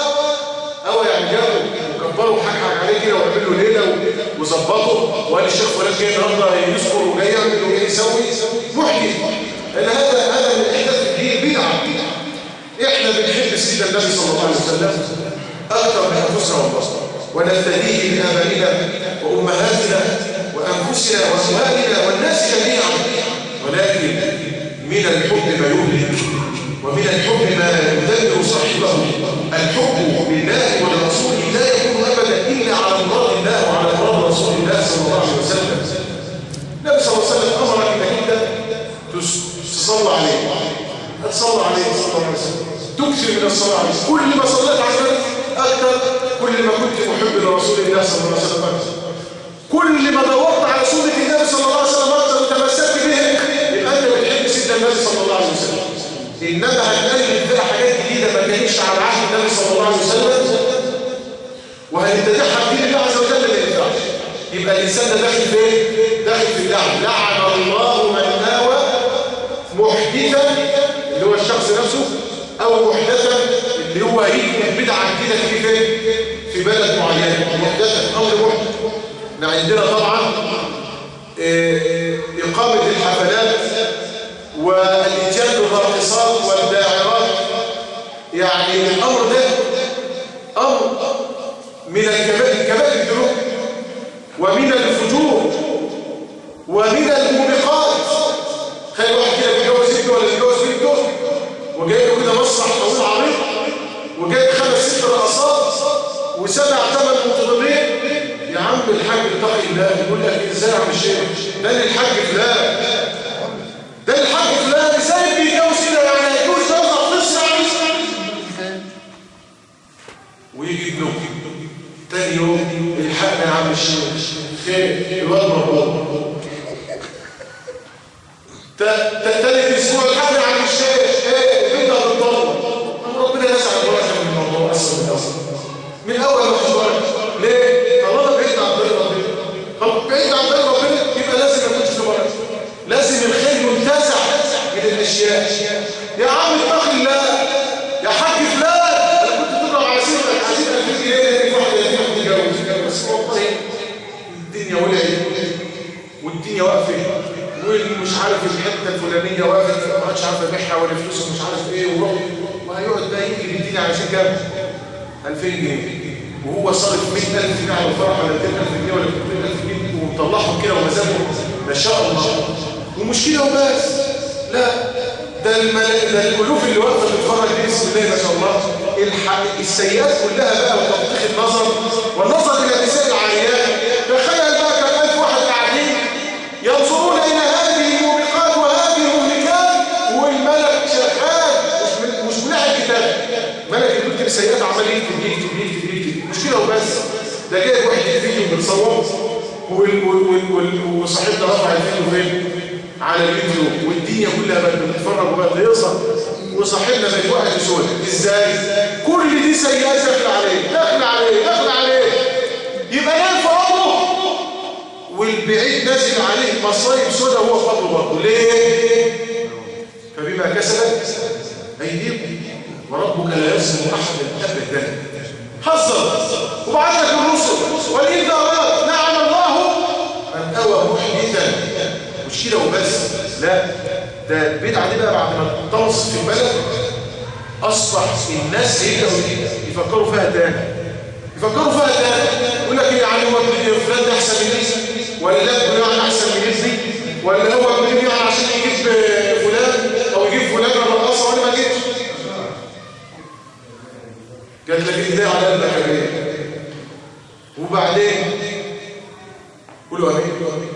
أوى يعني جابوا وكبروا وحكى عليه كده وعملوا ليله وظبطوا، وقال الشيخ فلان جاي النهارده يذكر وجاي يعمل وجاي يسوي محدث. لان هذا من احداث الدين بدعه. احنا بنحب سيدنا النبي صلى الله عليه وسلم اكثر من انفسنا والبصر، ونفتديه بابائنا وامهاتنا وانفسنا وازواجنا والناس جميعا، ولكن من الحب ما يهلك ومن الحب ما يدمر صاحبه. الحب لله ولرسوله لا يكون ابدا الا على مراد الله وعلى مراد رسول الله صلى الله عليه وسلم. النبي صلى الله عليه وسلم امرك انك انت تصلى عليه، تصلى عليه صلى الله عليه وسلم، تكثر من الصلاه عليه. كل ما صليت على النبي اكثر، كل ما كنت محب لرسول الله صلى الله عليه وسلم اكثر. كل ما دورت على سنه النبي صلى الله عليه وسلم اكثر وتمسكت به، يبقى انت بتحب سيدنا النبي صلى الله عليه وسلم. انما هنقلب بقى حاجات جديده ما كانتش على عهد النبي صلى الله عليه وسلم وهنبتدعها في دين الله عز وجل، ما ينفعش. يبقى الانسان ده داخل فين؟ داخل في اللعن. لعن الله من آوى محدثا اللي هو الشخص نفسه، او محدثا اللي هو يجي بدعه جديده تيجي فين؟ في بلد معين. محدثا امر محدث. احنا عندنا طبعا والاتيان بالراقصات والداعرات. يعني الامر ده امر من كبائر الذنوب ومن الفجور ومن الموبقات. خلي واحد كده بيتجوز ابنه ولا بيتجوز بنته وجاي له كده مسرح طويل عريض وجايب 5 6 رقصات و7 8 مطربين. يا عم الحاج اتقي الله. يقول لك ازاي يا عم الشيخ؟ ده الحاج فلان، ده الحاج فلان ازاي بيتجوز كده؟ يعني هيجوز ده تخلص يعني. ويجي ابنه تاني يوم الحقنا يا عم الشيخ خير الواد مبروك. تالت اسبوع الحقنا يا عم الشيخ ايه البنت هتتطلق. ربنا يسعد بركه من الموضوع من اول ما تشوف ليه؟ طالما بعيد عن طريق ربنا. طب بعيد عن طريق ربنا يبقى لازم ما تكونش في بركه، لازم الخير ينتزع من الاشياء. يا عم اتق الله يا حاج فلان، انا كنت تضرب على سيرتك عايزين 2000 جنيه واحده تتجوز، بس والله الدنيا ولعت والدنيا واقفه ومش عارف الحته الفلانيه واقفه ما عادش عارف ابيعها ولا فلوسه مش عارف ايه وهيقعد بقى يجي بيديني عشان كام؟ 2000 جنيه وهو صارف 100,000 جنيه على الفرح ولا 200,000 جنيه ولا 300,000 جنيه ومطلعهم كده ومزاجهم ما شاء الله. ومش كده وبس، لا ده الالوف اللي واقفه بتتفرج دي بسم الله ما شاء الله. السيئات كلها بقى وتطبيق النظر والنظر الى النساء العاريات. تخيل بقى كان 1000 واحد قاعدين ينظرون الى هذه الموبقات وهذه المهلكات والملك شغال مش ملاحق كتاب. ملك يكتب السيئات عمال يكتب مش كده وبس، ده جايب واحد فيديو بتصور وصاحبنا رفع الفيديو فين على اليوتيوب والدنيا كلها بقت بتتفرج وبقت تهزر وصاحبنا بقت واحد بسهوله. ازاي؟ كل دي سيئات داخله عليه يبقى نام في عمره والبعيد نازل عليه مصايب سوداء وهو في عمره برضه. ليه؟ فبما كسبت ايديكم وربك لا يظلم احدا ابدا. حذر وبعت لك الرسل والانذارات. نعم الله من اوى محدثا. مش كده وبس، لا ده البدعه دي بقى بعد ما تنصف في البلد اصبح الناس يفكروا فيها تاني. يقول لك يعني هو فلان ده احسن من ابني ولا لا فلان احسن من ابني ولا هو ابني يعني عشان يجيب فلان او يجيب فلان الرقاصه وانا ما جبتش. قال لك ازاي على قلبك يا بيه؟ وبعدين قولوا امين.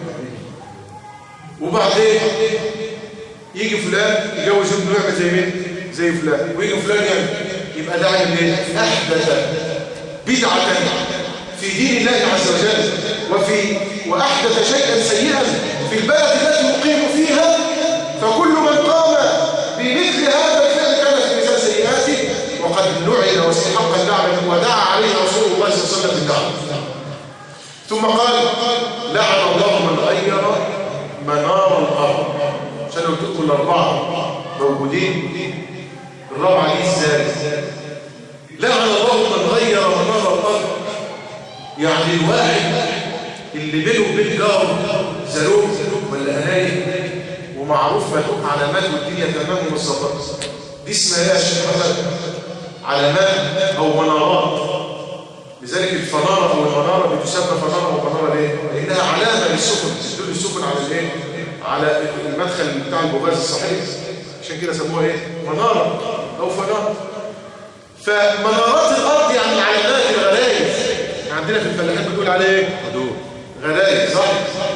وبعدين يجي فلان يجوز ابنه يعمل زي مين؟ زي فلان. ويجي فلان يعني يبقى ده عامل ايه؟ احدث بدعه في دين الله عز وجل واحدث شيئا سيئا في البلد التي يقيم فيها. فكل من قام بمثل هذا الفعل كان في ميزان سيئاته وقد لعن واستحق اللعنه ودعا عليه رسول الله صلى الله عليه وسلم باللعنه. ثم قال لعن الله من غير منار الارض. عشان لو تقول الاربعه موجودين الرابعه دي ازاي؟ لعن الله من غير منار الارض. يعني الواحد اللي بينه وبين جاره زلوم ولا انايم ومعروف مكتوب علامات والدنيا تمام ومظبطه، دي اسمها ايه يا شيخ محمد؟ علامات او منارات. لذلك الفناره او المناره بتسمى فناره او مناره ليه؟ لانها علامه للسفن، تدل السفن على الايه؟ على المدخل بتاع البوغاز الصحيح. عشان كده سموها ايه؟ مناره او فناره. فمنارات الارض يعني علامات الغلايز. عندنا في الفلاحين بنقول عليه ايه؟ حدود. غلايز صح؟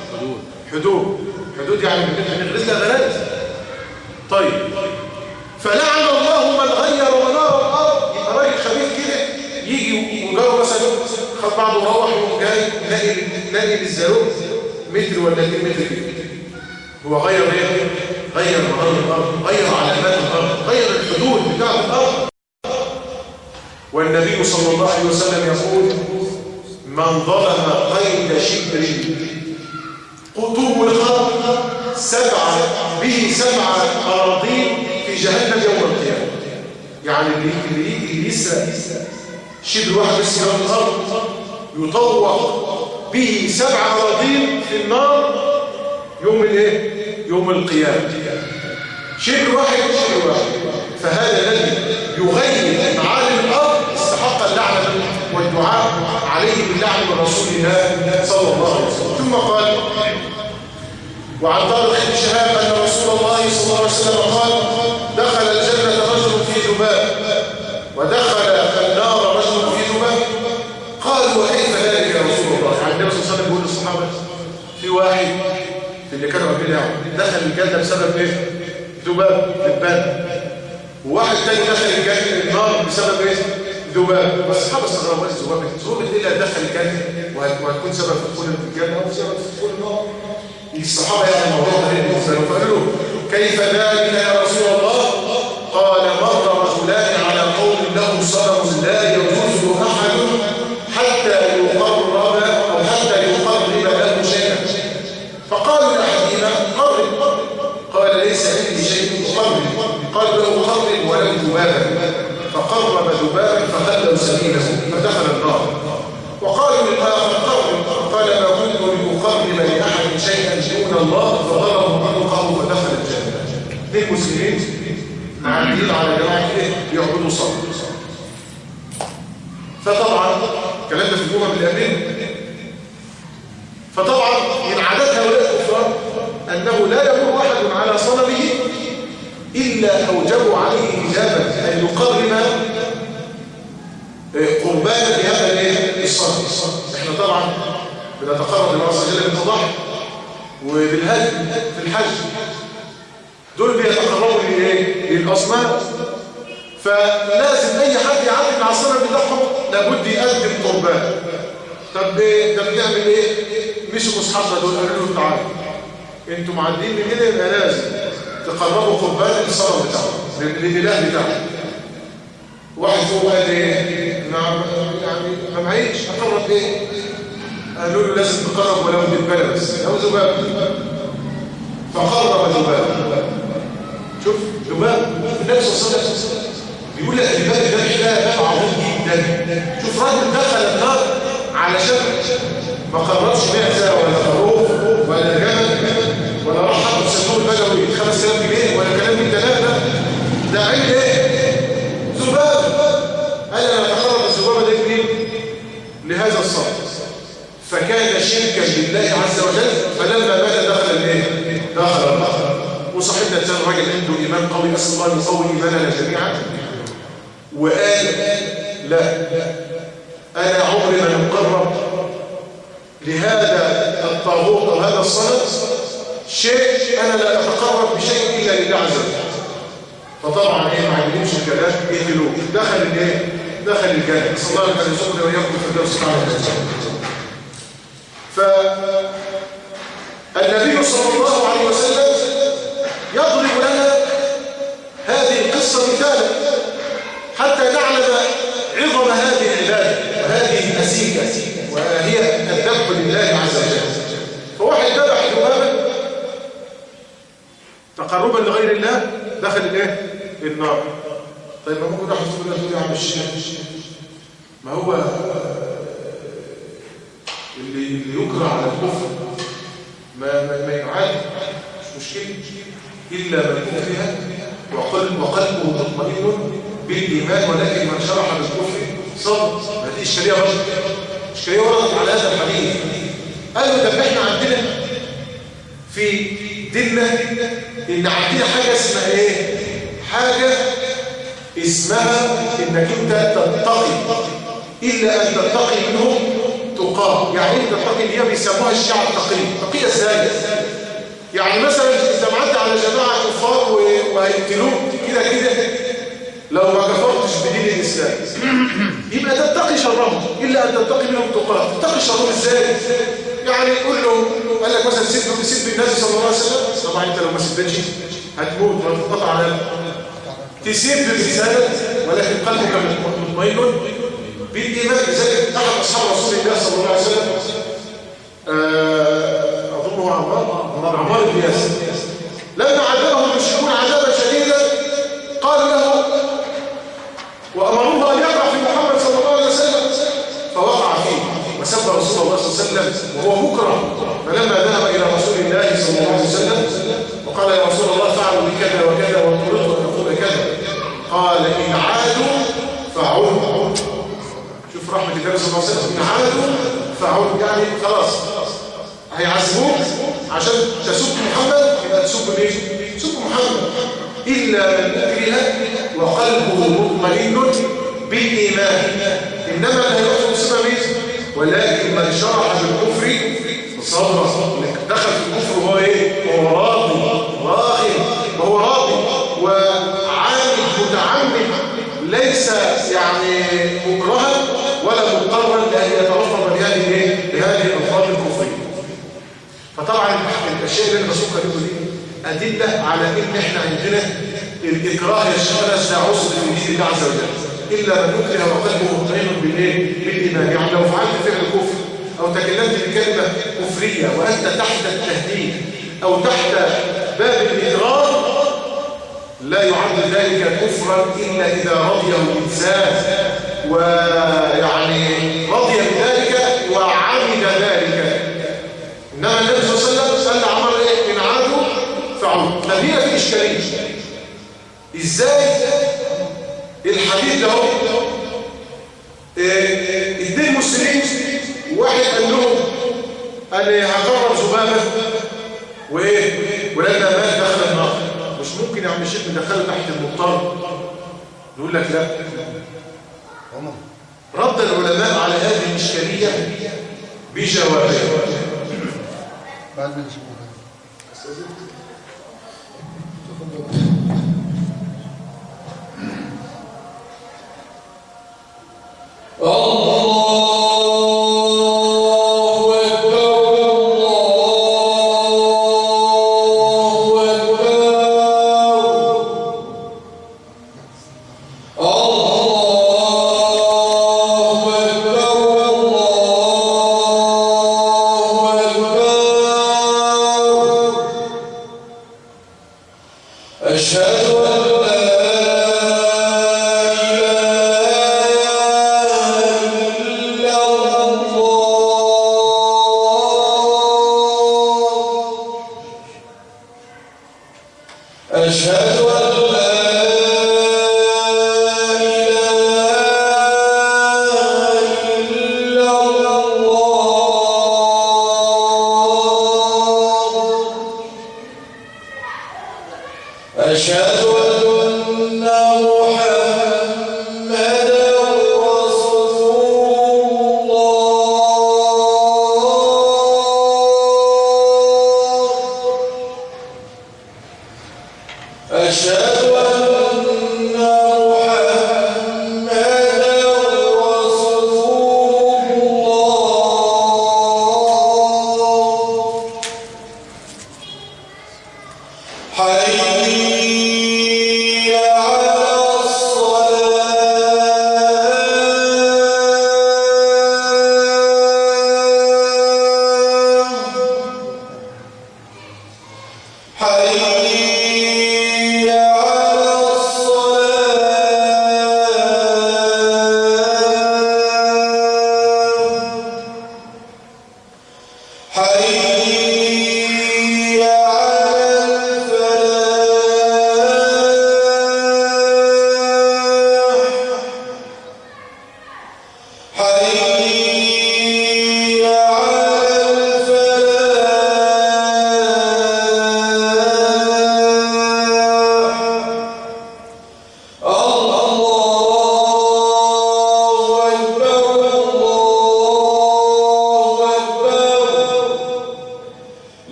حدود يعني بنغرز لها غلايز. طيب فلعن الله من غير منار الارض. يبقى راجل خبيث كده يجي وجاره مثلا خد بعضه وروح وقام جاي نقل الزلوم متر ولا 2 متر كده. هو غير ايه؟ غير منار الارض، غير علامات الارض، غير الحدود بتاعت الارض. والنبي صلى الله عليه وسلم يقول من ظلم قيد شبر قطوب الخلق به 7 أراضين في جهنم يوم القيامة. يعني اللي يجي يسرق شبر واحد بس يوم الأرض يطوق به 7 أراضين في النار يوم الايه؟ يوم القيامة. شبر واحد شبر واحد. فهذا الذي يغير معالم الأرض استحق اللعنة والدعاء عليه باللعن من رسول الله صلى الله عليه وسلم. ثم قال: وعن طارق بن شهاب أن رسول الله صلى الله عليه وسلم قال: دخل الجنة رجل في ذباب ودخل النار رجل في ذباب. قالوا: وكيف ذلك يا رسول الله؟ يعني النبي صلى الله عليه وسلم بيقول للصحابة: في واحد اللي كانوا قبلنا دخل الجنة بسبب ايه؟ ذباب دبان، وواحد تاني دخل النار بسبب ايه؟ ذباب. الصحابة استغربوا: ايه الذباب؟ الذباب ايه اللي هتدخل الجنة وهتكون سبب في دخول الجنة او سبب في دخول النار؟ الصحابة يعني الموضوع ده فقالوا: كيف ذلك يا رسول الله؟ قال: مر رجلان على قوم له صنم لا يجوز احد حتى يقرب او حتى يقرب له شيئا، فقالوا لاحدهما: قرب. قال: ليس عندي شيء اقرب. قال له: قرب ولو ذبابا. فقرب ذبابا فخلوا سبيله فدخل النار. وقالوا للآخر: قرب. قال: ما كنت لأقرب لأحد شيئا دون الله، فضربوا عنقه فدخل الجنة. اثنين مسلمين معدين على جماعة بيعبدوا صنم. فطبعا الكلام ده في الجمعة بالأمين. فطبعا من عادات هؤلاء الكفار أنه لا يمر واحد على صنمه إلا أوجبوا عليه إجابة أن يقرب قربانا لهذا الصنم. احنا طبعا بنتقرب لله عز وجل بالتضحية وبالهدي في الحج، دول بيتقربوا للأصنام، فلازم أي حد يعدي مع الصنم بتاعهم لابد يقدم قربان. طب بنعمل ايه؟ مشوا اصحابنا دول قالوا لهم: تعالوا انتوا معدين من هنا، يبقى لازم تقربوا قربان للصنم بتاعهم للاله بتاعهم. واحد فوق قال ايه؟ يعني ما معيش اقرب ايه؟ قالوا له: لازم تقرب ولو بالبلد بس او ذباب. فقرب ذباب. شوف ذباب النبي صلى الله عليه وسلم بيقول لك الذباب ده باب عظيم جدا. شوف راجل دخل النار علشان ما قربش معزه ولا خروف ولا جمل ولا راح حط الصندوق البدوي 5000 جنيه ولا كلام من ده عين ايه؟ ذباب. قال: انا اتقرب الذبابه ده منين؟ لهذا الصنم. فكان شركا لله عز وجل، فلما مات دخل الايه؟ دخل النار. وصاحبنا كان راجل عنده ايمان قوي، اسال الله ان يقوي ايماننا جميعا، وقال: لا، انا عمري ما نقرب لهذا الطاغوت او هذا الصنم شيء، انا لا اتقرب بشيء الا لله عز وجل. فطبعا ايه؟ ما عجبهمش الكلام، يقتلوه. دخل الايه؟ دخل الجنه. نسال الله ان يرزقنا واياكم في الدرس العام. فالنبي صلى الله عليه وسلم يضرب لنا هذه القصة مثالا حتى نعلم عظم هذه العبادة وهذه النسيكة، وهي الذبح لله عز وجل. فواحد ذبح ذبابا تقربا لغير الله دخل الايه؟ النار. طيب ما ممكن واحد يقول يا عم الشيخ، ما هو اللي يكره على الكفر ما يعاد، مش مشكلة، إلا من كفرها وقلبه مطمئن بالإيمان، ولكن من شرح بالكفر صدق. هذه الشريعة رجل الشريعة وردت على هذا الحديث. قالوا ده احنا عندنا في ديننا إن عندنا حاجة اسمها إيه؟ حاجة اسمها إنك أنت تتقي، إلا أن تتقي منهم تقاه. يعني انت تتقي اللي هي بيسموها الشيعة التقية ازاي؟ يعني مثلا انت معدي على جماعة كفار وهيقتلوك كده لو ما كفرتش بدين الاسلام يبقى تتقي شرهم، الا ان تتقي منهم تقاه. تتقي شرهم ازاي؟ يعني يقول له، قال لك مثلا سب النبي صلى الله عليه وسلم، طبعا انت لو ما سبتش هتموت وهتتقطع على تسيب بالرسالة ولكن قلبك مطمئن بالإيمان. لذلك أحد أصحاب رسول الله صلى الله عليه وسلم أظنه عمار بن ياسر، لما عذبه المشركون عذابا شديدا قال له وأمروه أن يقع في محمد صلى الله عليه وسلم، فوقع فيه وسب رسول الله صلى الله عليه وسلم وهو مكره. فلما ذهب إلى رسول الله صلى الله عليه وسلم وقال يا رسول الله فعلوا بكذا وكذا قال إن عادوا فعودوا. شوف رحمة النبي صلى الله عليه وسلم، إن عادوا فعودوا، يعني خلاص هيعذبوك عشان تسب محمد، يبقى تسب مين؟ تسب محمد. إلا من أكره وقلبه مطمئن بالإيمان، إنما لا يحصل سبب مين؟ ولكن من شرح بالكفر صدره، دخل في الكفر وهو ايه؟ وهو راضي وهو راضي وعامل متعمد، ليس يعني مكرها ولا مضطرا لأن يتوفر بهذه الألفاظ الكفرية. فطبعا الاشياء اللي انا بسوقها لكم دي أدلة على إن إحنا عندنا الإكراه يشمل لا عسر في دين الله عز وجل إلا من أكره وقلبه مطمئن بالإيمان. يعني لو فعلت فعل الكفر أو تكلمت بكلمة كفرية وأنت تحت التهديد أو تحت باب الإكراه، لا يعد ذلك كفرا إلا إذا رضيه الإنسان ويعني رضي بذلك وعمل ذلك. إنما النبي صلى الله عليه وسلم قال عمر إيه؟ إن عادوا فعودوا. طب هنا في إشكالية، إزاي الحديث ده اتنين مسلمين وواحد قال لهم أنا هقرب ذبابة وإيه ولما مات دخل النار، مش ممكن يا عم الشيخ ندخله تحت المضطر؟ نقول لك لا. رد العلماء على هذه الإشكالية بجوابين. بعد ما نشوفها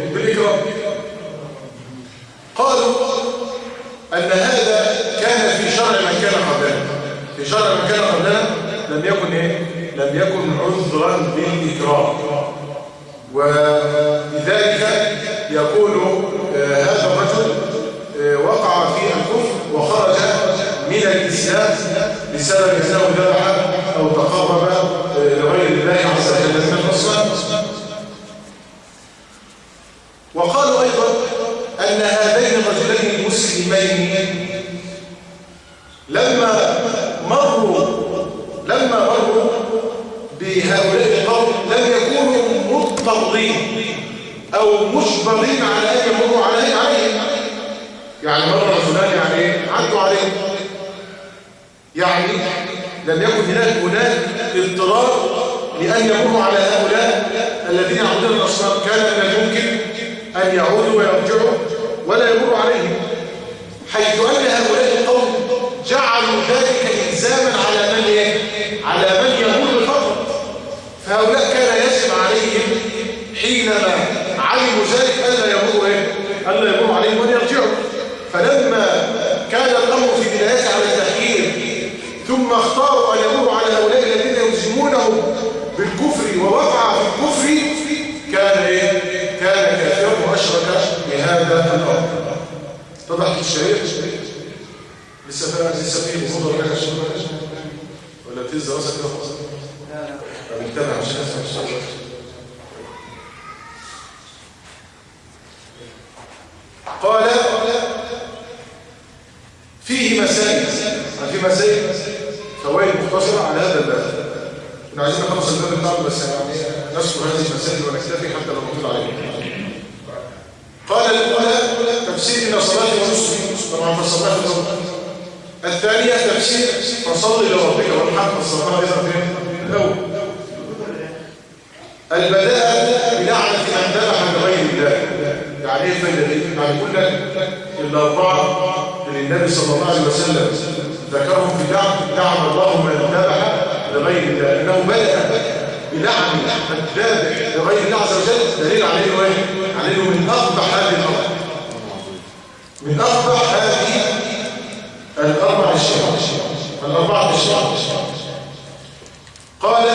أن هذا كان في في شرع من كان قبلنا، في شرع من كان قبلنا لم يكن لم يكن عذرا بالإكراه. ولذلك يقول هذا الرجل وقع في الكفر وخرج من الإسلام بسبب أنه ذبح أو تقرب لغير الله عز وجل من الأصنام. وقالوا أيضا أن هذين الرجلين المسلمين لما مروا بهؤلاء القوم لم يكونوا مضطرين أو مجبرين على أن يمروا عليهم. يعني مر رجلان يعني عدوا عليهم، يعني لم يكن هناك اضطرار لأن يمروا على هؤلاء الذين يعبدون الأصنام. كان من الممكن أن يعودوا ويرجعوا ولا يمروا عليهم، حيث أن هؤلاء القوم جعلوا ذلك إلزاما على من يمر فقط. فهؤلاء كان يجب عليهم حينما علموا ذلك ألا يمروا عليهم وأن يرجعوا. فلما كان الأمر في بدايته على التخيير ثم اختاروا أن يمروا على هؤلاء الذين يلزمونه بالكفر ووقع في الكفر كان كافرا وأشرك بهذا الأمر. اتضحت الشريعة؟ لسه فيه مفضل لك الشريعة ولا بتهز راسك كده خلاص؟ لا بنتابع مش نفسك الشريعة. قال فيه مسائل فوائد مختصرة على هذا الباب. احنا عايزين نخلص الباب بتاعه بس يعني نذكر هذه المسائل ونكتفي حتى لو مطلوب عليها. قال الأولى تفسير إن صلاة ونصف طبعا فصلناها في الأول. الثانية تفسير فصل لربك وانحر فصلناها أيضا في الأول. البداءة بلعنة من ذبح لغير الله. يعني ايه فايدة؟ يعني يقول لك الأربعة اللي النبي صلى الله عليه وسلم ذكرهم في لعن الله من ذبح لغير الله، انه بدأ بلعن الذابح لغير الله عز وجل. دليل عليه من أقبح هذه الأربع، من أقبح هذه الأربع الشرع. قال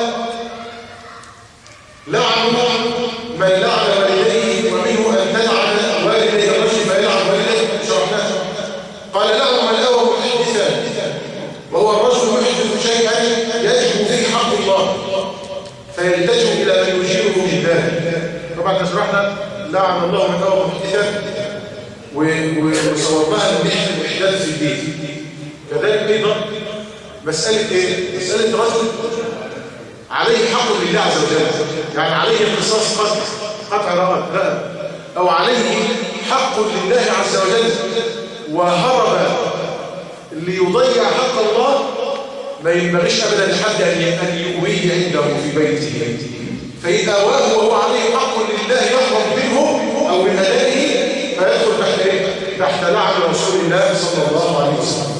لعن من لعن والديه ومنه أن تلعن والدي الرجل فيلعن والديه. شرحناه. قال لعن من أوى محدثا وهو الرجل يحدث شيئا يجب فيه حق الله فيلتجئ إلى من يجيره من ذلك. طبعا شرحنا لعن الله من أوى محدثا وصورناها من ناحية الإحداث في البيت. كذلك أيضا مسألة رجل عليه حق لله عز وجل، يعني عليه قصاص قطع رقبة أو عليه حق لله عز وجل وهرب ليضيع حق الله، ما ينبغيش أبدا لحد أن يؤويه عنده في بيته. فإذا آواه وهو عليه حق لله يهرب منه أو من أدائه فيدخل تحت لعن رسول الله صلى الله عليه وسلم.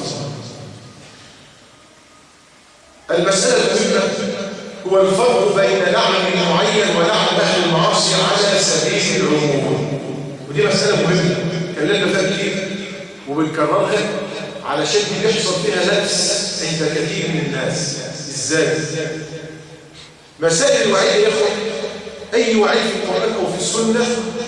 المسألة المهمة هو الفرق بين لعن معين ولعن أهل المعاصي على سبيل العموم. ودي مسألة مهمة كلمنا فيها كتير وبنكررها علشان يحصل فيها لبس عند كثير من الناس. ازاي؟ مسائل الوعيد يا اخوان، اي وعيد في القرآن او في السنة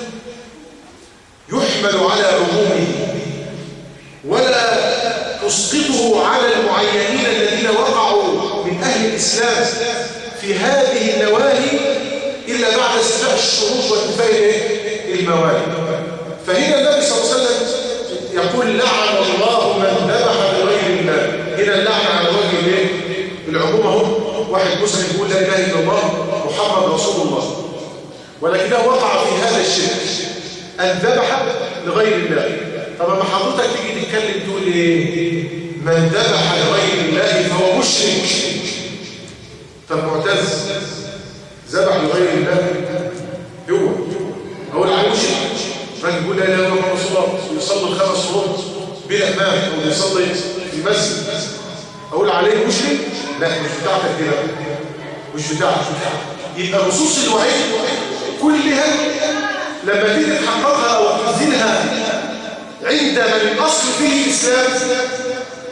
يحمل على عمومه ولا تسقطه على المعينين الذين وقعوا من أهل الإسلام في هذه النواهي إلا بعد استيفاء الشروط وانتفاء الموانع. فهنا النبي صلى الله عليه وسلم يقول لعن الله من ذبح لغير الله. هنا اللعن على وجه العموم اهو. واحد مسلم يقول لا اله الا الله محمد رسول الله ولكنه وقع في هذا الشرك ان ذبح لغير الله. طب ما حضرتك تيجي تتكلم تقول ايه؟ من ذبح لغير الله فهو مشرك. طب معتز ذبح لغير الله هو اقول عليه مشرك. راجل يقول لا اله الا الله رسول الله ويصلي الخمس فروض بلا امام او يصلي في المسجد اقول عليه مشرك؟ لا مش بتاعتك كده، مش بتاعتك. يبقى نصوص الوعيد كلها لما تيجي تحققها او تنزلها عند من الاصل فيه الاسلام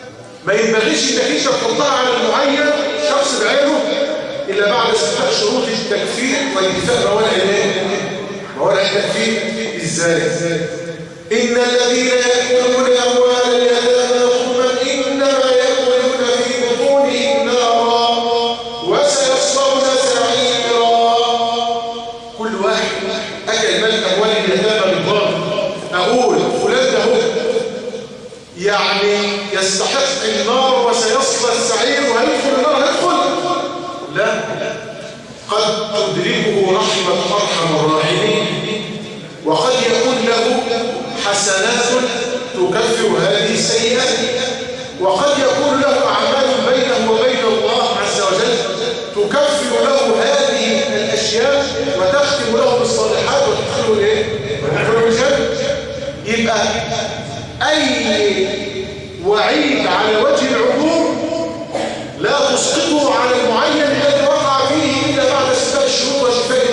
ما ينبغيش انك انت تحطها على المعين شخص بعينه الا بعد استيفاء شروط التكفير وانتفاء موانع التكفير. ازاي؟ ان الذين ياكلون اموال اليتامى ظلما انما ياكلون في بطونهم نارا وسيصلون سعيرا. كل واحد اكل مال اموال اليتامى بالظلم اقول فلان ده يعني يستحق النار وسيصلى السعير وهيدخل النار هيدخل؟ لا، قد تدركه رحمة أرحم الراحمين وقد يكون له حسنات تكفر هذه السيئات وقد يكون له أعمال بينه وبين الله عز وجل تكفر له هذه الأشياء وتختم له بالصالحات وتدخله الايه؟ وتدخله الجنة. يبقى أي وعيد على وجه العموم لا تسقطه على المعين الذي وقع فيه إلا بعد استيفاء الشروط وشفاء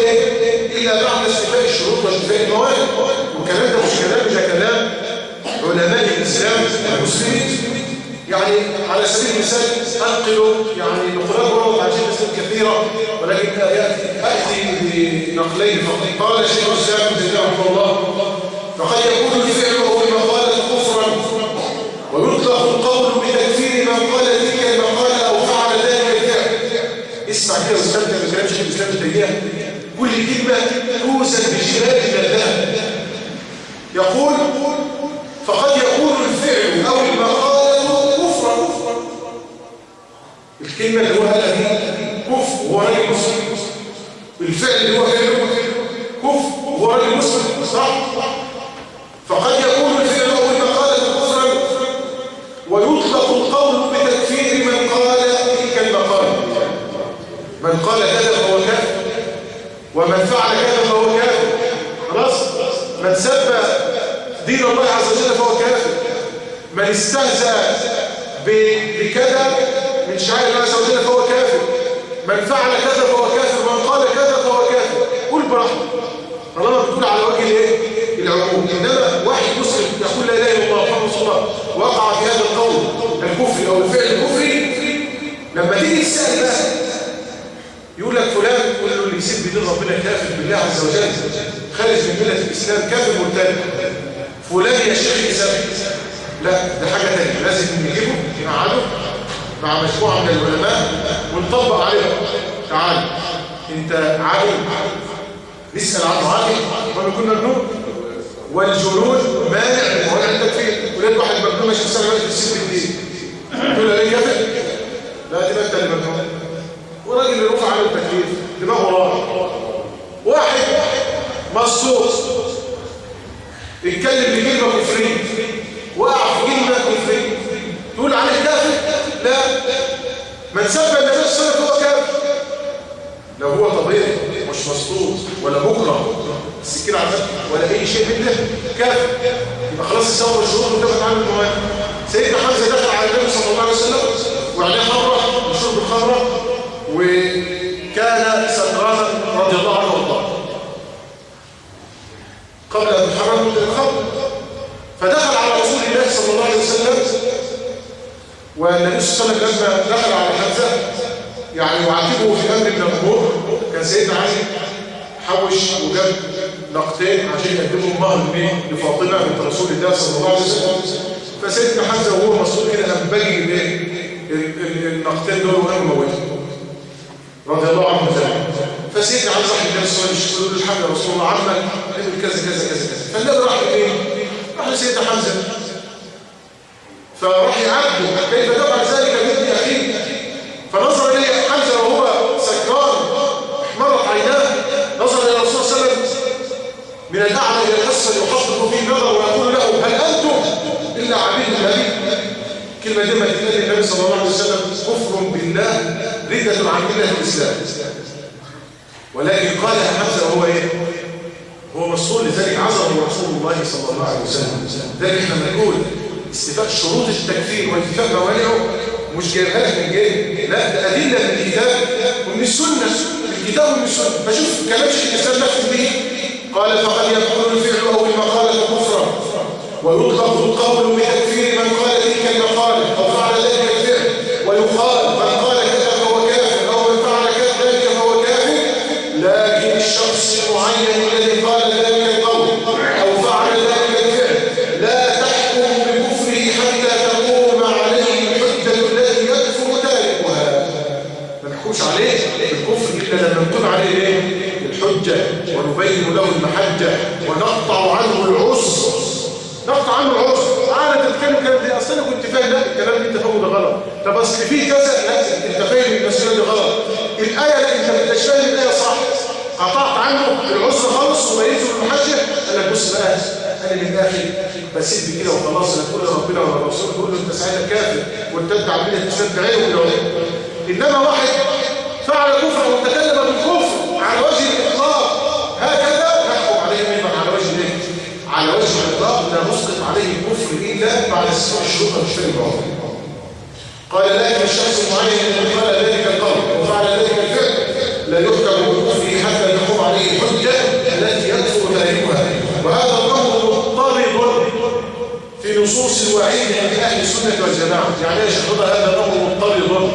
وشفاء الموانع. والكلام ده مش كلام، ده كلام علماء الإسلام المسلمين. يعني على سبيل المثال أنقل يعني نقلات ورد عن شيخ الإسلام كثيرة ولكن أأتي بنقلين فقط. قال شيخ الإسلام رحمه الله فقد يكون الفعل وهو المقالة كفرا ويطلق القول بتكفير من قال تلك المقالة أو فعل ذلك الفعل. اسمع كده واستمتع بكلام شيخ الإسلام التيمية. كل كلمة توزن بجبال من الذهب. يقول فقد يكون الفعل أو المقالة كفرا. الكلمة اللي هو قالها دي كفر وهو راجل مسلم. الفعل اللي هو قاله كفر وهو راجل مسلم، صح؟ فقد يكون الفعل أو المقالة كفرا ويطلق القول بتكفير من قال تلك المقالة. من قال كذا فهو كافر ومن فعل كذا فهو كافر. خلاص؟ من سب دين الله عز وجل فهو كافر. من استهزأ بكذا من شعائر الله عز وجل فهو كافر. من فعل كذا فهو كافر. من قال كذا فهو كافر. قل براحتك طالما بتقول على وجه الايه؟ العموم. انما واحد مسلم يقول لا اله الا الله محمد رسول الله وقع في هذا القول الكفري او الفعل الكفري، لما تيجي تسال بقى يقول لك فلان، يقول له اللي يسب دين ربنا كافر بالله عز وجل خارج من مله الاسلام كافر مرتد. فلان يا شيخ يسب، لا ده حاجه ثانيه، لازم نجيبه نقعده مع مجموعه من العلماء ونطبق عليهم. تعال انت عالم، نسال عنه عالم ولا كنا مجنون؟ والجنون مانع من موانع التكفير. ولاد واحد مجنون ماشي في سنه ماشي في السن الدين تقول له ليه كافر؟ لا تبقى انت اللي مجنون. وراجل اللي رفع عنه التكليف دماغه راح. واحد مصوص اتكلم بكلمه كفريه وقع في كلمه كفريه تقول عليه كافر؟ لا. من سب النبي صلى الله عليه وسلم هو كافر لو هو طبيعي مش مسطوط ولا مكره السكين على الفتح ولا اي شيء من ده كافر. يبقى خلاص السبب الشروط وانتبهت عنه المهم. سيدنا حمزه دخل على النبي صلى الله عليه وسلم وعليه خمره وشرب الخمره وكان سكرانا رضي الله عنه وارضاه قبل ان تحرم الخمر. فدخل على رسول الله صلى الله عليه وسلم والنبي صلى الله عليه وسلم لما دخل على حمزه يعني يعاتبه في امر من الامور، كان سيدنا علي حوش وجاب نقطين عشان يقدموا مهر لفاطمه بنت رسول الله صلى الله عليه وسلم. فسيدنا حمزه وهو مسؤول كده قام باجي النقطين دول وقام موتهم رضي الله عنه تعالى. فسيدنا علي راح للنبي صلى الله عليه وسلم يقول له الحمد يا رسول الله عمك عمل كذا كذا كذا كذا. فالنبي راح لمين؟ راح لسيدنا حمزه فراح يعاتبه كيف تفعل ذلك بابن اخيك؟ فنظر اليه حمزه وهو سكران احمرت عيناه، نظر الى الرسول صلى الله عليه وسلم من الاعلى الى الاسفل يحطه فيه النظر ويقول له هل انتم الا عبيد النبي؟ كلمه دي ما تتقال النبي صلى الله عليه وسلم كفر بالله ردة عن مله الاسلام. ولكن قال حمزه وهو ايه؟ هو مسؤول، لذلك عذره رسول الله صلى الله عليه وسلم. ذلك احنا بنقول استيفاء شروط التكفير وانتفاء موانعه مش جايبها لك من جاي، لا ده ادله من الكتاب ومن السنه، الكتاب ومن السنه. فشوف كلام شيخ الاسلام نفسه به قال فقد يكون الفعل او المقاله كفرا ويطلق القول بتكفير من قال تلك المقاله او فعل ذلك المعين الذي قال ذلك القول أو فعل ذلك الفعل لا تحكم بكفره حتى تقوم عليه الحجة التي يكفر تاركها. ما نحكمش عليه بالكفر إلا لما نقوم عليه ايه؟ الحجة، ونبين له المحجة، ونقطع عنه العسر. نقطع عنه العسر. تعالى تتكلم الكلام ده، أصل أنا كنت فاهم لا الكلام اللي أنت فاهمه ده غلط. طب أصل فيه كذا، لا أنت فاهم المسألة دي غلط. الآية لا أنت ما انتش فاهم الآية صح. قطعت عنه العسر خالص وبينته المحجة. قال لك بص بقى، أنا من الآخر بسيب كده وخلاص، أنا تقول لربنا ولا الرسول تقول له أنت ساعتها كافر وارتد عن ملة الإسلام بعينه كده. إنما واحد فعل كفر وتكلم بالكفر على وجه الإطلاق هكذا نحكم عليه مما على وجه الايه؟ على وجه الإطلاق لا نسقط عليه الكفر إلا بعد الشروط المشتركة. قال لكن الشخص المعين الذي قال ذلك القول وفعل ذلك الفعل لا يحكم بالكفر حتى تقوم عليه الحجة التي يكفر تاركها. وهذا الأمر مضطرب في نصوص الوعيد عند أهل السنة والجماعة. يعني ايش يقول هذا الأمر مضطرب؟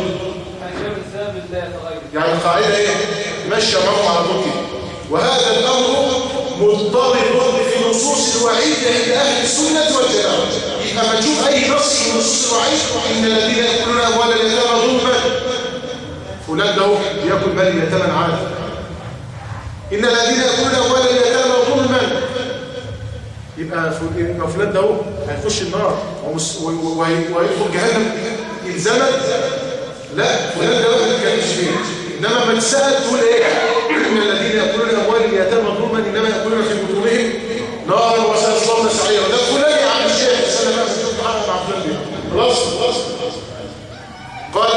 يعني القاعدة ايه؟ ماشية معهم على طول كده. وهذا الأمر مضطرب في نصوص الوعيد عند أهل السنة والجماعة. يبقى ما نشوف أي نص في نصوص الوعيد إن الذين يأكلون أموال اليتامى ظلما فلان ده يأكل مال اليتامى عادي. إن الذين يأكلون أموال اليتامى ظلما يبقى فلان ده هيخش النار ويدخل جهنم إلزاما. لا، فلان ده ما بيتكلمش فيه. إنما من سأل تقول إيه؟ إن الذين يأكلون أموال اليتامى ظلما إنما يأكلون في بطونهم نارا وسيصلون سعيرا. ده فلان يا عم الشيخ استنى بقى نشوف محمد مع فلان دي. خلاص. قال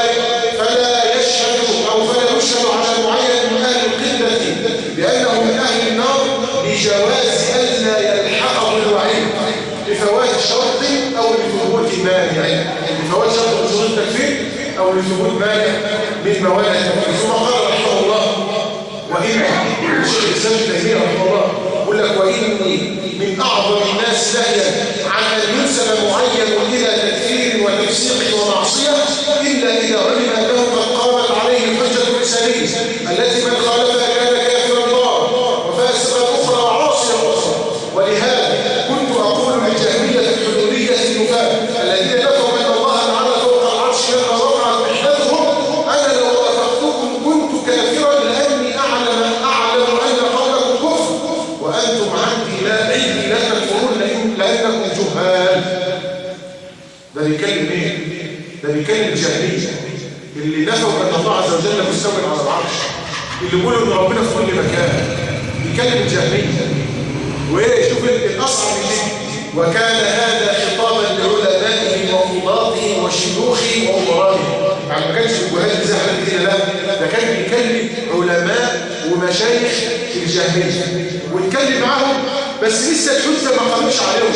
فلا يشهد أو فلا يشهد على معين من أهل القلة بأنه من أهل النار لجواز ألا يلحقه الوعيد لفوات شرط أو لثبوت مانع. لفوات شرط من شروط التكفير أو لثبوت مانع من موانع التكفير. ثم قال رحمه الله وإن الشيخ الإسلام ابن تيمية رحمه الله يقول لك وإني من أعظم الناس نهيا عن أن ينسب معين إلى تكفير وتفسيق ومعصية إلا إذا علم أنه قد قامت عليه الحجة الرسالية التي من خالفها كان كافرا ضارا وفاسقا أخرى وعاصيا أخرى. ولهذا كنت أقول للجهمية الحلولية النفاة الذين نفوا أن الله تعالى فوق العرش كما وقعت محنتهم أنا لو وافقتكم كنت كافرا لأني أعلم أن قولكم كفر وأنتم عندي لا عندي لا تكفرون لأنكم جهال. ده بيكلم ايه؟ ده بيكلم الجاهلية اللي نفوا أن الله عز وجل مستوٍ على العرش، اللي بيقولوا أن ربنا في كل مكان. بيكلم الجاهلية. وإيه شوف الأصعب من دي. وكان هذا خطابا لعلمائه وقضاته وشيوخه وأمرائه. يعني ما كانش الجهال زي حالة كده، لا ده كان بيكلم علماء ومشايخ الجاهلية ويتكلم معاهم بس لسه الحجة ما قامتش عليهم.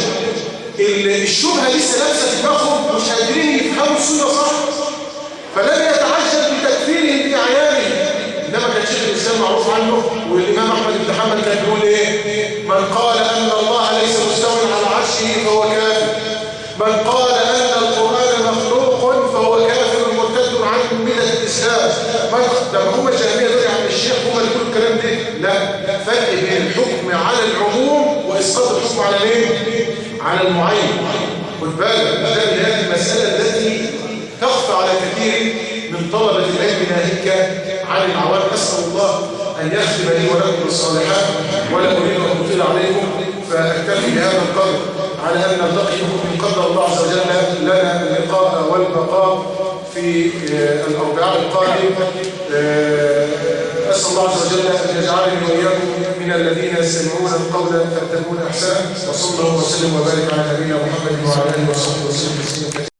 الشبهة لسه لابسة دماغهم مش قادرين يفهموا السنة صح. فلم يتعجب بتكفيرهم بأعيانه. إنما كان شيخ الإسلام معروف عنه والإمام أحمد بن حنبل كان بيقول إيه؟ من قال أن الله ليس مستوٍ على عرشه فهو كافر. من قال أن القرآن مخلوق فهو كافر مرتد عن ملة الإسلام. ده هم الجهمية دول عن الشيخ هم اللي يقولوا الكلام ده. لا، فرق بين الحكم على العموم وإسقاط الحكم على مين؟ على المعين. خد بالك هذه المسألة التي تخفى على كثير من طلبة العلم ناهيك عن العوام. أسأل الله أن يختم لي ولكم بالصالحات ولا أريد أن أطيل عليكم فأكتفي بهذا القدر على أن نلتقي بكم إن قدر الله عز وجل لنا اللقاء والبقاء في الأربعاء القادم. أسأل الله عز وجل أن يجعلني وإياكم من الذين يستمعون القول فيتبعون أحسنه. وصلى الله وسلم وبارك على نبينا محمد وعلى آله وصحبه وسلم.